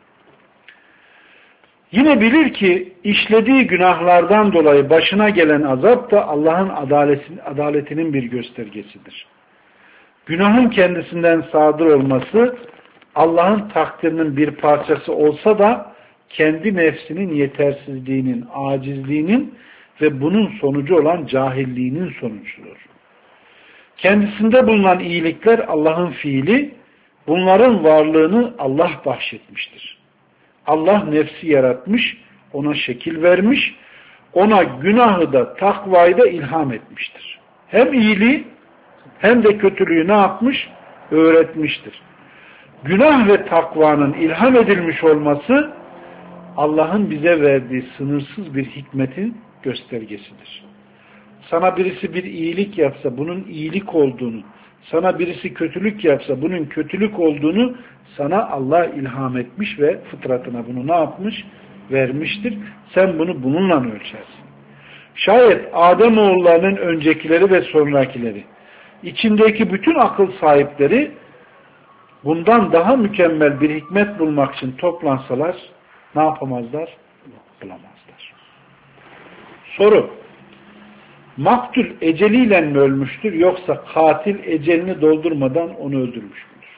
Yine bilir ki işlediği günahlardan dolayı başına gelen azap da Allah'ın adaletinin bir göstergesidir. Günahın kendisinden sadır olması Allah'ın takdirinin bir parçası olsa da kendi nefsinin yetersizliğinin, acizliğinin ve bunun sonucu olan cahilliğinin sonucudur. Kendisinde bulunan iyilikler Allah'ın fiili, bunların varlığını Allah bahşetmiştir. Allah nefsi yaratmış, ona şekil vermiş, ona günahı da takvayı da ilham etmiştir. Hem iyiliği hem de kötülüğü ne yapmış? Öğretmiştir. Günah ve takvanın ilham edilmiş olması Allah'ın bize verdiği sınırsız bir hikmetin göstergesidir. Sana birisi bir iyilik yapsa bunun iyilik olduğunu, sana birisi kötülük yapsa bunun kötülük olduğunu sana Allah ilham etmiş ve fıtratına bunu ne yapmış? Vermiştir. Sen bunu bununla ölçersin. Şayet Ademoğullarının öncekileri ve sonrakileri, içindeki bütün akıl sahipleri bundan daha mükemmel bir hikmet bulmak için toplansalar ne yapamazlar? Bulamazlar. Soru: maktul eceliyle mi ölmüştür yoksa katil ecelini doldurmadan onu öldürmüş müdür?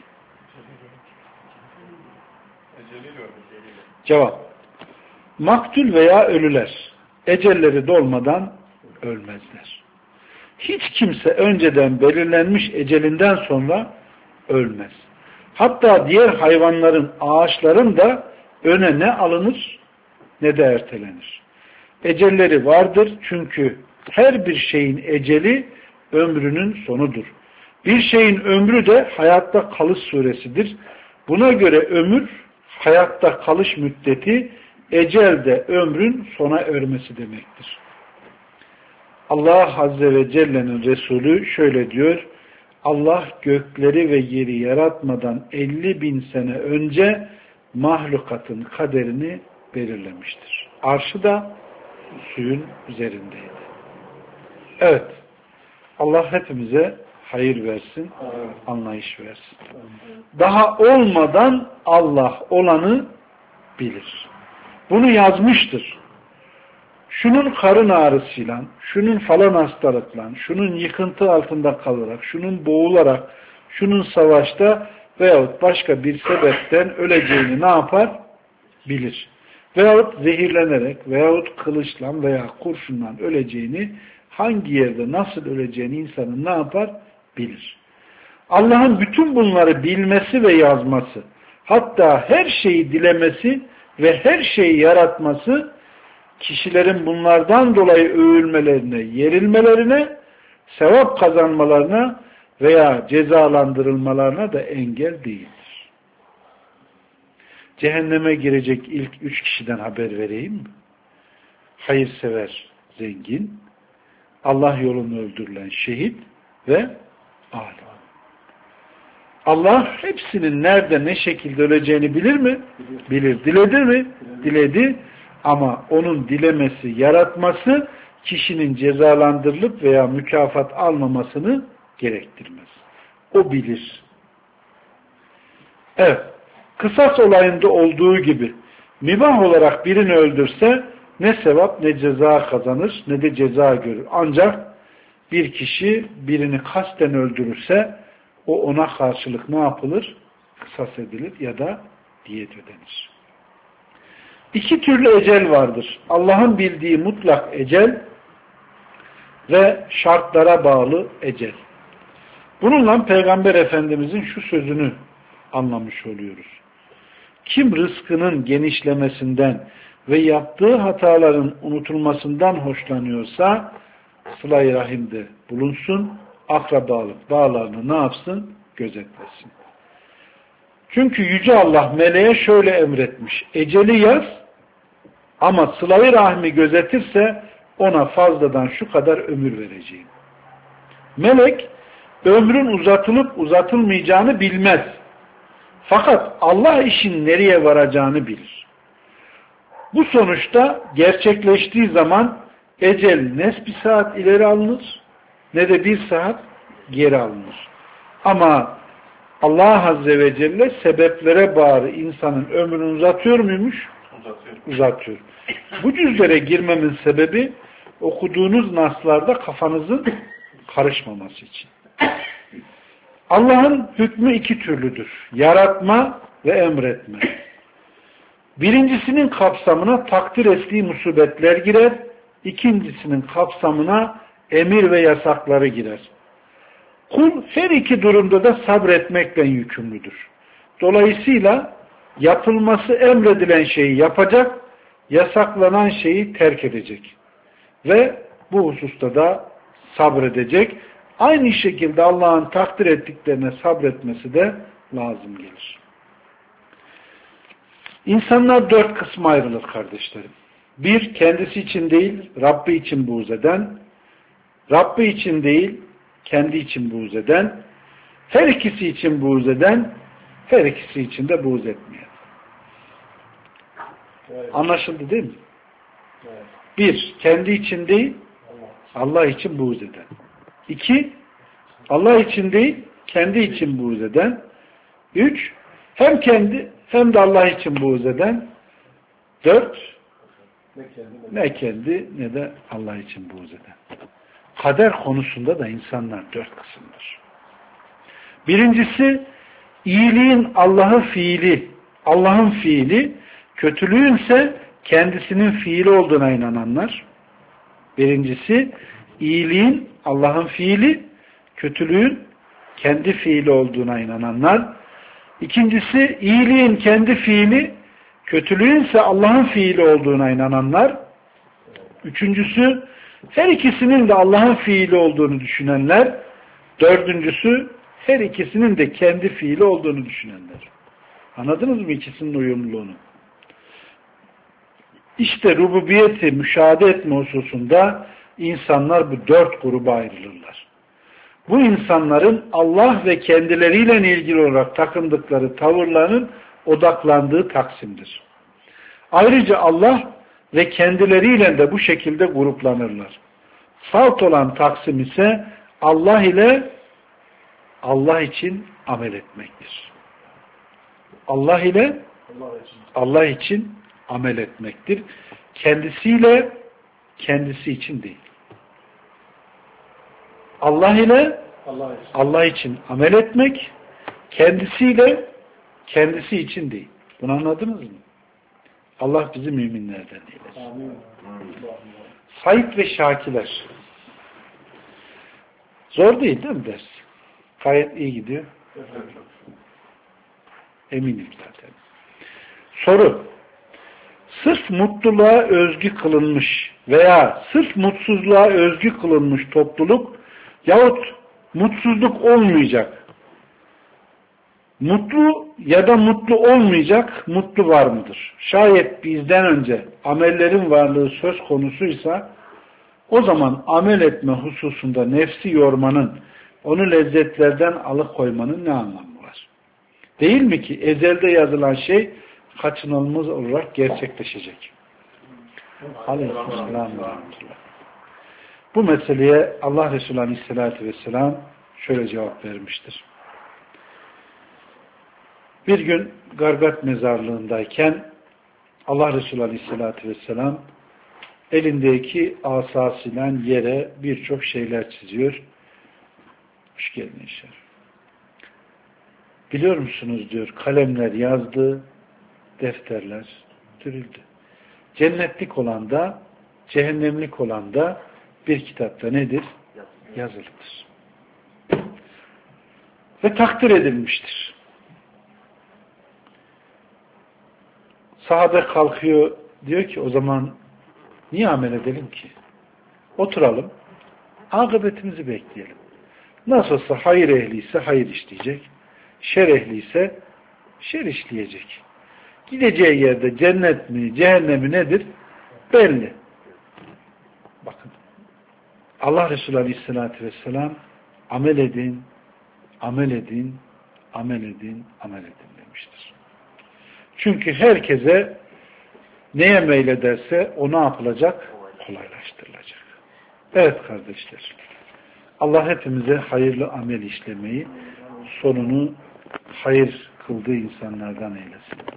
Cevap: maktul veya ölüler ecelleri dolmadan ölmezler. Hiç kimse önceden belirlenmiş ecelinden sonra ölmez. Hatta diğer hayvanların, ağaçların da öne ne alınır ne de ertelenir. Ecelleri vardır çünkü her bir şeyin eceli ömrünün sonudur. Bir şeyin ömrü de hayatta kalış süresidir. Buna göre ömür, hayatta kalış müddeti, ecel de ömrün sona ermesi demektir. Allah Azze ve Celle'nin Resulü şöyle diyor: Allah gökleri ve yeri yaratmadan 50.000 sene önce mahlukatın kaderini belirlemiştir. Arşı da suyun üzerindeydi. Evet. Allah hepimize hayır versin, anlayış versin. Daha olmadan Allah olanı bilir. Bunu yazmıştır. Şunun karın ağrısıyla, şunun falan hastalıkla, şunun yıkıntı altında kalarak, şunun boğularak, şunun savaşta veyahut başka bir sebepten öleceğini ne yapar? Bilir. Veyahut zehirlenerek, veyahut kılıçla veya kurşunla öleceğini, hangi yerde nasıl öleceğini insanın ne yapar? Bilir. Allah'ın bütün bunları bilmesi ve yazması, hatta her şeyi dilemesi ve her şeyi yaratması, kişilerin bunlardan dolayı övülmelerine, yerilmelerine, sevap kazanmalarına veya cezalandırılmalarına da engel değildir. Cehenneme girecek ilk 3 kişiden haber vereyim mi? Hayırsever zengin, Allah yolunda öldürülen şehit ve alim. Allah hepsinin nerede ne şekilde öleceğini bilir mi? Bilir. Diledi mi? Diledi. Ama onun dilemesi, yaratması kişinin cezalandırılıp veya mükafat almamasını gerektirmez. O bilir. Evet. Kısas olayında olduğu gibi mübah olarak birini öldürse ne sevap ne ceza kazanır ne de ceza görür. Ancak bir kişi birini kasten öldürürse o ona karşılık ne yapılır? Kısas edilir ya da diyet ödenir. 2 türlü ecel vardır. Allah'ın bildiği mutlak ecel ve şartlara bağlı ecel. Bununla Peygamber Efendimizin şu sözünü anlamış oluyoruz. Kim rızkının genişlemesinden ve yaptığı hataların unutulmasından hoşlanıyorsa sıla-i rahimde bulunsun, akrabalık bağlarını ne yapsın? Gözetlesin. Çünkü Yüce Allah meleğe şöyle emretmiş. Eceli yaz ama sıla-i rahmi gözetirse ona fazladan şu kadar ömür vereceğim. Melek ömrün uzatılıp uzatılmayacağını bilmez. Fakat Allah işin nereye varacağını bilir. Bu sonuçta gerçekleştiği zaman ecel ne bir saat ileri alınır ne de bir saat geri alınır. Ama Allah Azze ve Celle sebeplere bağlı insanın ömrünü uzatıyor muymuş? Uzatıyor. Bu cüzlere girmemin sebebi okuduğunuz naslarda kafanızın karışmaması için. Allah'ın hükmü iki türlüdür. Yaratma ve emretme. Birincisinin kapsamına takdir ettiği musibetler girer. İkincisinin kapsamına emir ve yasakları girer. Kul her iki durumda da sabretmekle yükümlüdür. Dolayısıyla yapılması emredilen şeyi yapacak, yasaklanan şeyi terk edecek. Ve bu hususta da sabredecek. Aynı şekilde Allah'ın takdir ettiklerine sabretmesi de lazım gelir. İnsanlar dört kısma ayrılır kardeşlerim. Bir, kendisi için değil, Rabbi için buğz eden. Rabbi için değil, kendi için buğz eden. Her ikisi için buğz eden, her ikisi için de buğz etmeyen. Evet. Anlaşıldı değil mi? Evet. Bir, kendi için değil, Allah için buğz eden. İki, Allah için değil, kendi için buğz eden. Üç, hem kendi hem de Allah için buğz eden. Dört, ne kendi ne de Allah için buğz eden. Kader konusunda da insanlar dört kısımdır. Birincisi, iyiliğin Allah'ın fiili, kötülüğün ise kendisinin fiili olduğuna inananlar. Birincisi, iyiliğin Allah'ın fiili, kötülüğün kendi fiili olduğuna inananlar. İkincisi, iyiliğin kendi fiili, kötülüğün ise Allah'ın fiili olduğuna inananlar. Üçüncüsü, her ikisinin de Allah'ın fiili olduğunu düşünenler. Dördüncüsü, her ikisinin de kendi fiili olduğunu düşünenler. Anladınız mı ikisinin uyumluluğunu? İşte rububiyeti müşahede etme hususunda insanlar bu dört gruba ayrılırlar. Bu insanların Allah ve kendileriyle ilgili olarak takındıkları tavırların odaklandığı taksimdir. Ayrıca Allah ve kendileriyle de bu şekilde gruplanırlar. Salt olan taksim ise Allah ile Allah için amel etmektir. Allah ile Allah için amel etmektir. Kendisiyle kendisi için değil. Allah ile Allah için amel etmek, kendisiyle kendisi için değil. Bunu anladınız mı? Allah bizi müminlerden eylesin. Said ve Şakiler. Zor değil mi ders? Gayet iyi gidiyor. Eminim zaten. Soru. Sırf mutluluğa özgü kılınmış veya sırf mutsuzluğa özgü kılınmış topluluk yahut mutsuzluk olmayacak. Mutlu ya da mutlu olmayacak mutlu var mıdır? Şayet bizden önce amellerin varlığı söz konusuysa o zaman amel etme hususunda nefsi yormanın, onu lezzetlerden alıkoymanın ne anlamı var? Değil mi ki ezelde yazılan şey kaçınılmaz olarak gerçekleşecek? Aleykümselam ve rahmetullah. Bu meseleye Allah Resulü Aleyhisselatü Vesselam şöyle cevap vermiştir. Bir gün Gargat mezarlığındayken Allah Resulü Aleyhisselatü Vesselam elindeki asasıyla yere birçok şeyler çiziyor. Hoş geldin inşallah. Biliyor musunuz diyor, kalemler yazdı, defterler dürüldü. Cennetlik olan da, cehennemlik olan da bir kitapta nedir? Yazılıdır. Ve takdir edilmiştir. Sahabe kalkıyor, diyor ki o zaman niye amel edelim ki? Oturalım, akıbetimizi bekleyelim. Nasıl olsa hayır ehliyse hayır işleyecek, şer ehliyse şer işleyecek. Gideceği yerde cennet mi, cehennem mi nedir? Belli. Bakın. Allah Resulü Aleyhisselatü Vesselam amel edin, amel edin, amel edin, amel edin demiştir. Çünkü herkese neye meylederse o ne yapılacak? Kolaylaştırılacak. Evet kardeşler. Allah hepimize hayırlı amel işlemeyi, sonunu hayır kıldığı insanlardan eylesin.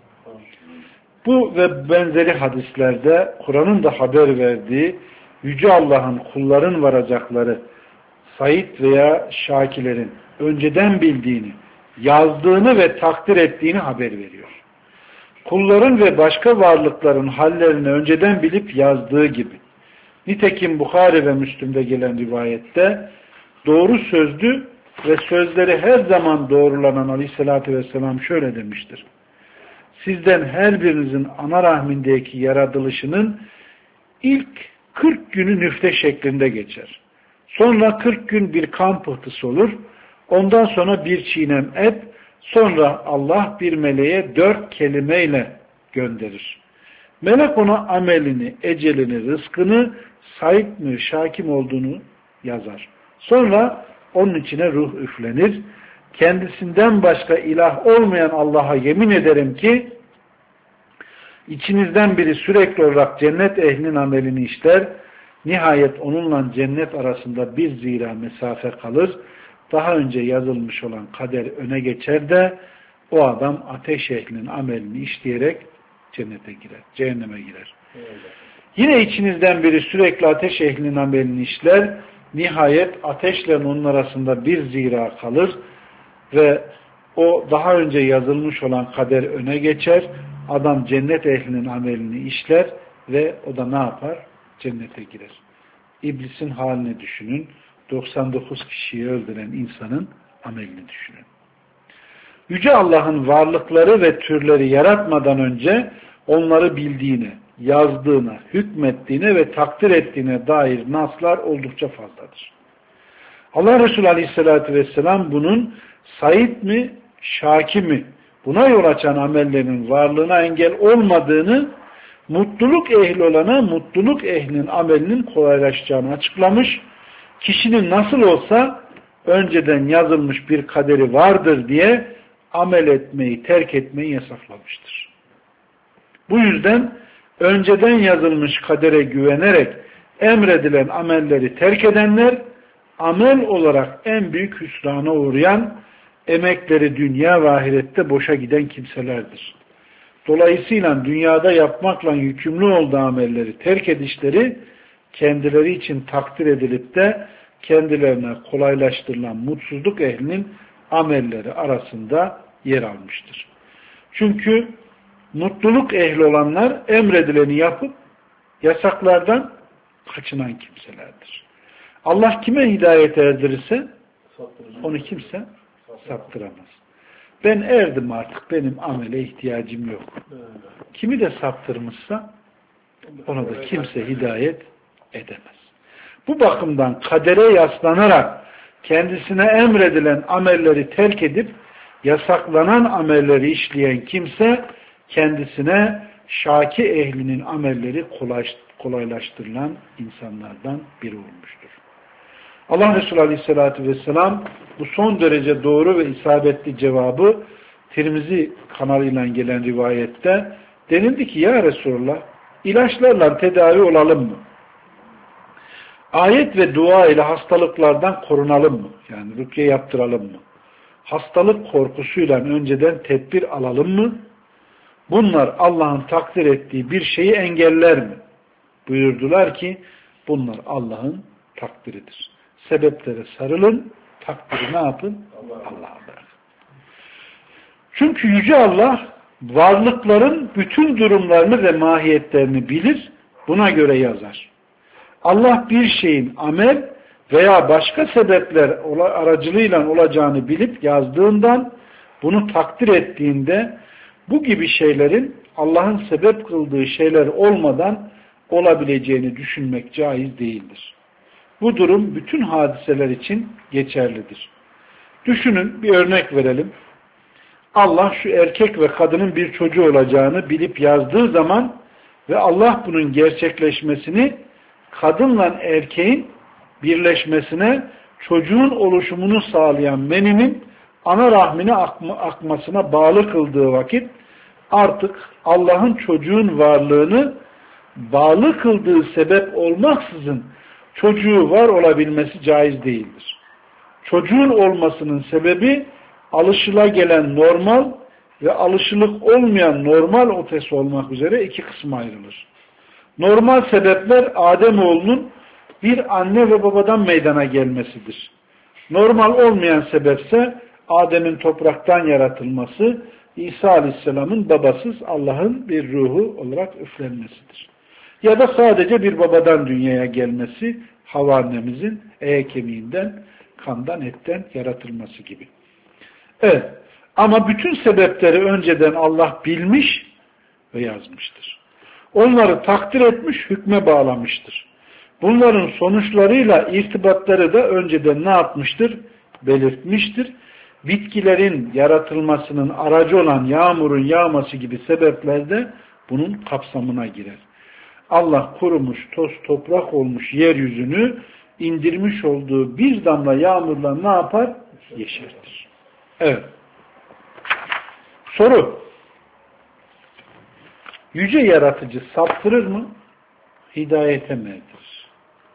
Bu ve benzeri hadislerde Kur'an'ın da haber verdiği Yüce Allah'ın kulların varacakları Said veya Şakilerin önceden bildiğini, yazdığını ve takdir ettiğini haber veriyor. Kulların ve başka varlıkların hallerini önceden bilip yazdığı gibi. Nitekim Bukhari ve Müslim'de gelen rivayette doğru sözlü ve sözleri her zaman doğrulanan Aleyhisselatü Vesselam şöyle demiştir. Sizden her birinizin ana rahmindeki yaratılışının ilk 40 günü nüfte şeklinde geçer. Sonra 40 gün bir kan pıhtısı olur. Ondan sonra bir çiğnem et. Sonra Allah bir meleğe 4 kelimeyle gönderir. Melek ona amelini, ecelini, rızkını, sahip mi, şakim olduğunu yazar. Sonra onun içine ruh üflenir. Kendisinden başka ilah olmayan Allah'a yemin ederim ki içinizden biri sürekli olarak cennet ehlinin amelini işler. Nihayet onunla cennet arasında bir zira mesafe kalır. Daha önce yazılmış olan kader öne geçer de o adam ateş ehlinin amelini işleyerek cennete girer, cehenneme girer. Yine içinizden biri sürekli ateş ehlinin amelini işler. Nihayet ateşle onun arasında bir zira kalır ve o daha önce yazılmış olan kader öne geçer. Adam cennet ehlinin amelini işler ve o da ne yapar? Cennete girer. İblisin halini düşünün. 99 kişiyi öldüren insanın amelini düşünün. Yüce Allah'ın varlıkları ve türleri yaratmadan önce onları bildiğine, yazdığına, hükmettiğine ve takdir ettiğine dair naslar oldukça fazladır. Allah Resulü Aleyhisselatü Vesselam bunun Said mi, Şaki mi, buna yol açan amellerin varlığına engel olmadığını, mutluluk ehli olana mutluluk ehlinin amelinin kolaylaşacağını açıklamış. Kişinin nasıl olsa önceden yazılmış bir kaderi vardır diye amel etmeyi, terk etmeyi yasaklamıştır. Bu yüzden önceden yazılmış kadere güvenerek emredilen amelleri terk edenler, amel olarak en büyük hüsrana uğrayan, emekleri dünya ve ahirette boşa giden kimselerdir. Dolayısıyla dünyada yapmakla yükümlü olduğu amelleri terk edişleri, kendileri için takdir edilip de kendilerine kolaylaştırılan mutsuzluk ehlinin amelleri arasında yer almıştır. Çünkü mutluluk ehli olanlar emredileni yapıp yasaklardan kaçınan kimselerdir. Allah kime hidayet erdirirse onu kimse saptıramaz. Ben erdim artık, benim amele ihtiyacım yok. Kimi de saptırmışsa ona da kimse hidayet edemez. Bu bakımdan kadere yaslanarak kendisine emredilen amelleri terk edip yasaklanan amelleri işleyen kimse kendisine şaki ehlinin amelleri kolaylaştırılan insanlardan biri olmuştur. Allah Resulü Aleyhisselatü Vesselam bu son derece doğru ve isabetli cevabı Tirmizi kanalıyla gelen rivayette denildi ki ya Resulullah ilaçlarla tedavi olalım mı? Ayet ve dua ile hastalıklardan korunalım mı? Yani rükye yaptıralım mı? Hastalık korkusuyla önceden tedbir alalım mı? Bunlar Allah'ın takdir ettiği bir şeyi engeller mi? Buyurdular ki bunlar Allah'ın takdiridir. Sebeplere sarılın, takdiri ne yapın? Allah'a bırakın. Çünkü Yüce Allah varlıkların bütün durumlarını ve mahiyetlerini bilir, buna göre yazar. Allah bir şeyin amel veya başka sebepler aracılığıyla olacağını bilip yazdığından, bunu takdir ettiğinde bu gibi şeylerin Allah'ın sebep kıldığı şeyler olmadan olabileceğini düşünmek caiz değildir. Bu durum bütün hadiseler için geçerlidir. Düşünün, bir örnek verelim. Allah şu erkek ve kadının bir çocuğu olacağını bilip yazdığı zaman ve Allah bunun gerçekleşmesini kadınla erkeğin birleşmesine, çocuğun oluşumunu sağlayan meninin ana rahmine akmasına bağlı kıldığı vakit artık Allah'ın çocuğun varlığını bağlı kıldığı sebep olmaksızın çocuğu var olabilmesi caiz değildir. Çocuğun olmasının sebebi alışılagelen normal ve alışılık olmayan normal ötesi olmak üzere iki kısma ayrılır. Normal sebepler Ademoğlunun bir anne ve babadan meydana gelmesidir. Normal olmayan sebepse Adem'in topraktan yaratılması, İsa Aleyhisselam'ın babasız Allah'ın bir ruhu olarak üflenmesidir. Ya da sadece bir babadan dünyaya gelmesi, Havva annemizin kemiğinden, kandan, etten yaratılması gibi. Evet. Ama bütün sebepleri önceden Allah bilmiş ve yazmıştır. Onları takdir etmiş, hükme bağlamıştır. Bunların sonuçlarıyla irtibatları da önceden ne yapmıştır? Belirtmiştir. Bitkilerin yaratılmasının aracı olan yağmurun yağması gibi sebepler de bunun kapsamına girer. Allah kurumuş, toz toprak olmuş yeryüzünü indirmiş olduğu bir damla yağmurla ne yapar? Yeşertir. Evet. Soru. Yüce Yaratıcı saptırır mı? Hidayete mi erdirir?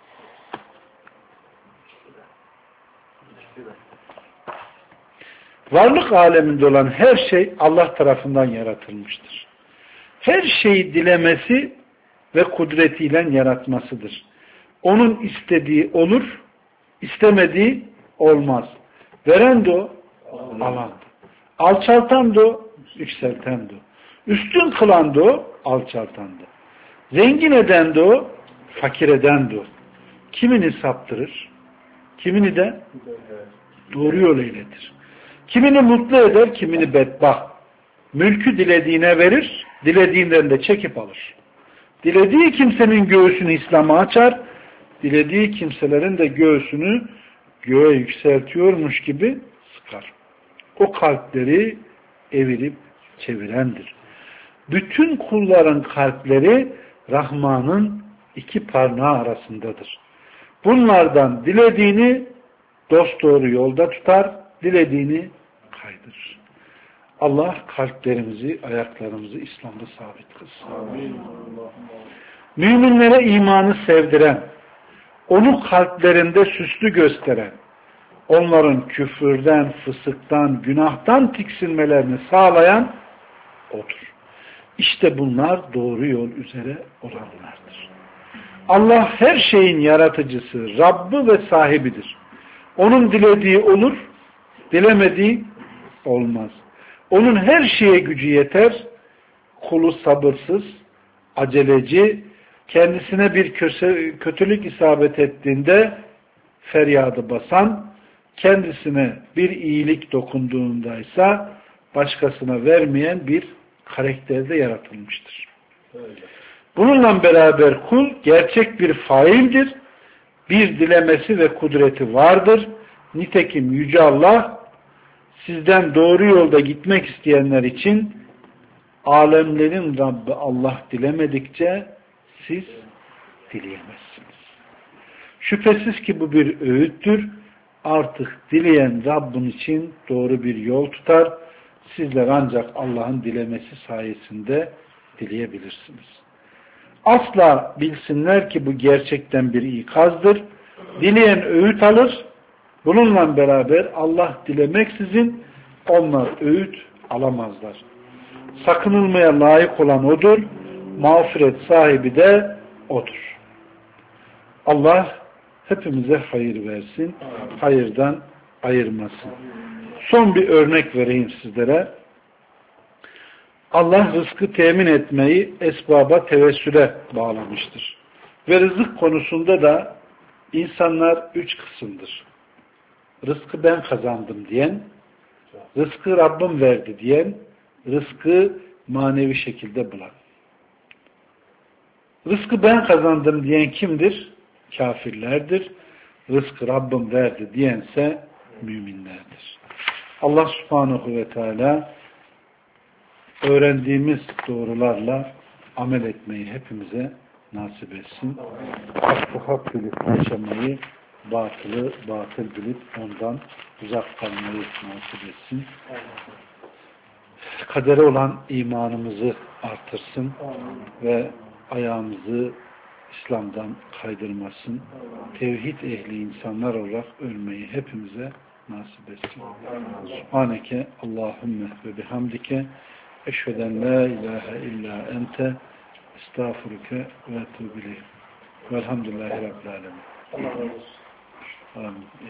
Varlık aleminde olan her şey Allah tarafından yaratılmıştır. Her şeyi dilemesi ve kudretiyle yaratmasıdır. Onun istediği olur, istemediği olmaz. Veren de o, alan da. Alçaltan da o, yükselten de o. Üstün kılan da o, alçaltan da. Zengin eden de o, fakir eden de o. Kimini saptırır, kimini de doğru yol eyletir. Kimini mutlu eder, kimini bedbaht. Mülkü dilediğine verir, dilediğinden de çekip alır. Dilediği kimsenin göğsünü İslam'a açar, dilediği kimselerin de göğsünü göğe yükseltiyormuş gibi sıkar. O kalpleri evirip çevirendir. Bütün kulların kalpleri Rahman'ın iki parmağı arasındadır. Bunlardan dilediğini dosdoğru yolda tutar, dilediğini kaydırır. Allah kalplerimizi, ayaklarımızı İslam'da sabit kılsın. Amin. Müminlere imanı sevdiren, onu kalplerinde süslü gösteren, onların küfürden, fısıktan, günahtan tiksinmelerini sağlayan odur. İşte bunlar doğru yol üzere olanlardır. Allah her şeyin yaratıcısı, Rabbi ve sahibidir. Onun dilediği olur, dilemediği olmaz. Onun her şeye gücü yeter, kulu sabırsız, aceleci, kendisine bir kötülük isabet ettiğinde feryadı basan, kendisine bir iyilik dokunduğundaysa başkasına vermeyen bir karakterde yaratılmıştır. Bununla beraber kul gerçek bir faildir, bir dilemesi ve kudreti vardır. Nitekim Yüce Allah sizden doğru yolda gitmek isteyenler için alemlerin Rabbi Allah dilemedikçe siz dileyemezsiniz. Şüphesiz ki bu bir öğüttür. Artık dileyen Rabbin için doğru bir yol tutar. Sizler ancak Allah'ın dilemesi sayesinde dileyebilirsiniz. Asla bilsinler ki bu gerçekten bir ikazdır. Dileyen öğüt alır. Bununla beraber Allah dilemeksizin onlar öğüt alamazlar. Sakınılmaya layık olan odur. Mağfiret sahibi de odur. Allah hepimize hayır versin. Hayırdan ayırmasın. Son bir örnek vereyim sizlere. Allah rızkı temin etmeyi esbaba tevessüle bağlamıştır. Ve rızık konusunda da insanlar 3 kısımdır. Rızkı ben kazandım diyen, rızkı Rabbim verdi diyen, rızkı manevi şekilde bulan. Rızkı ben kazandım diyen kimdir? Kafirlerdir. Rızkı Rabbim verdi diyense müminlerdir. Allah subhanahu ve teala öğrendiğimiz doğrularla amel etmeyi hepimize nasip etsin. Hakkı hak bilip yaşamayı, batılı batıl bilip ondan uzak kalmayı nasip etsin. Kadere olan imanımızı artırsın ve ayağımızı İslam'dan kaydırmasın. Tevhid ehli insanlar olarak ölmeyi hepimize nasip etsin. Subhaneke Allahümme ve bihamdike eşheden la ilahe illa ente estağfurüke ve etûbü ileyh. Velhamdülillahi Rabbil alemin. Amin.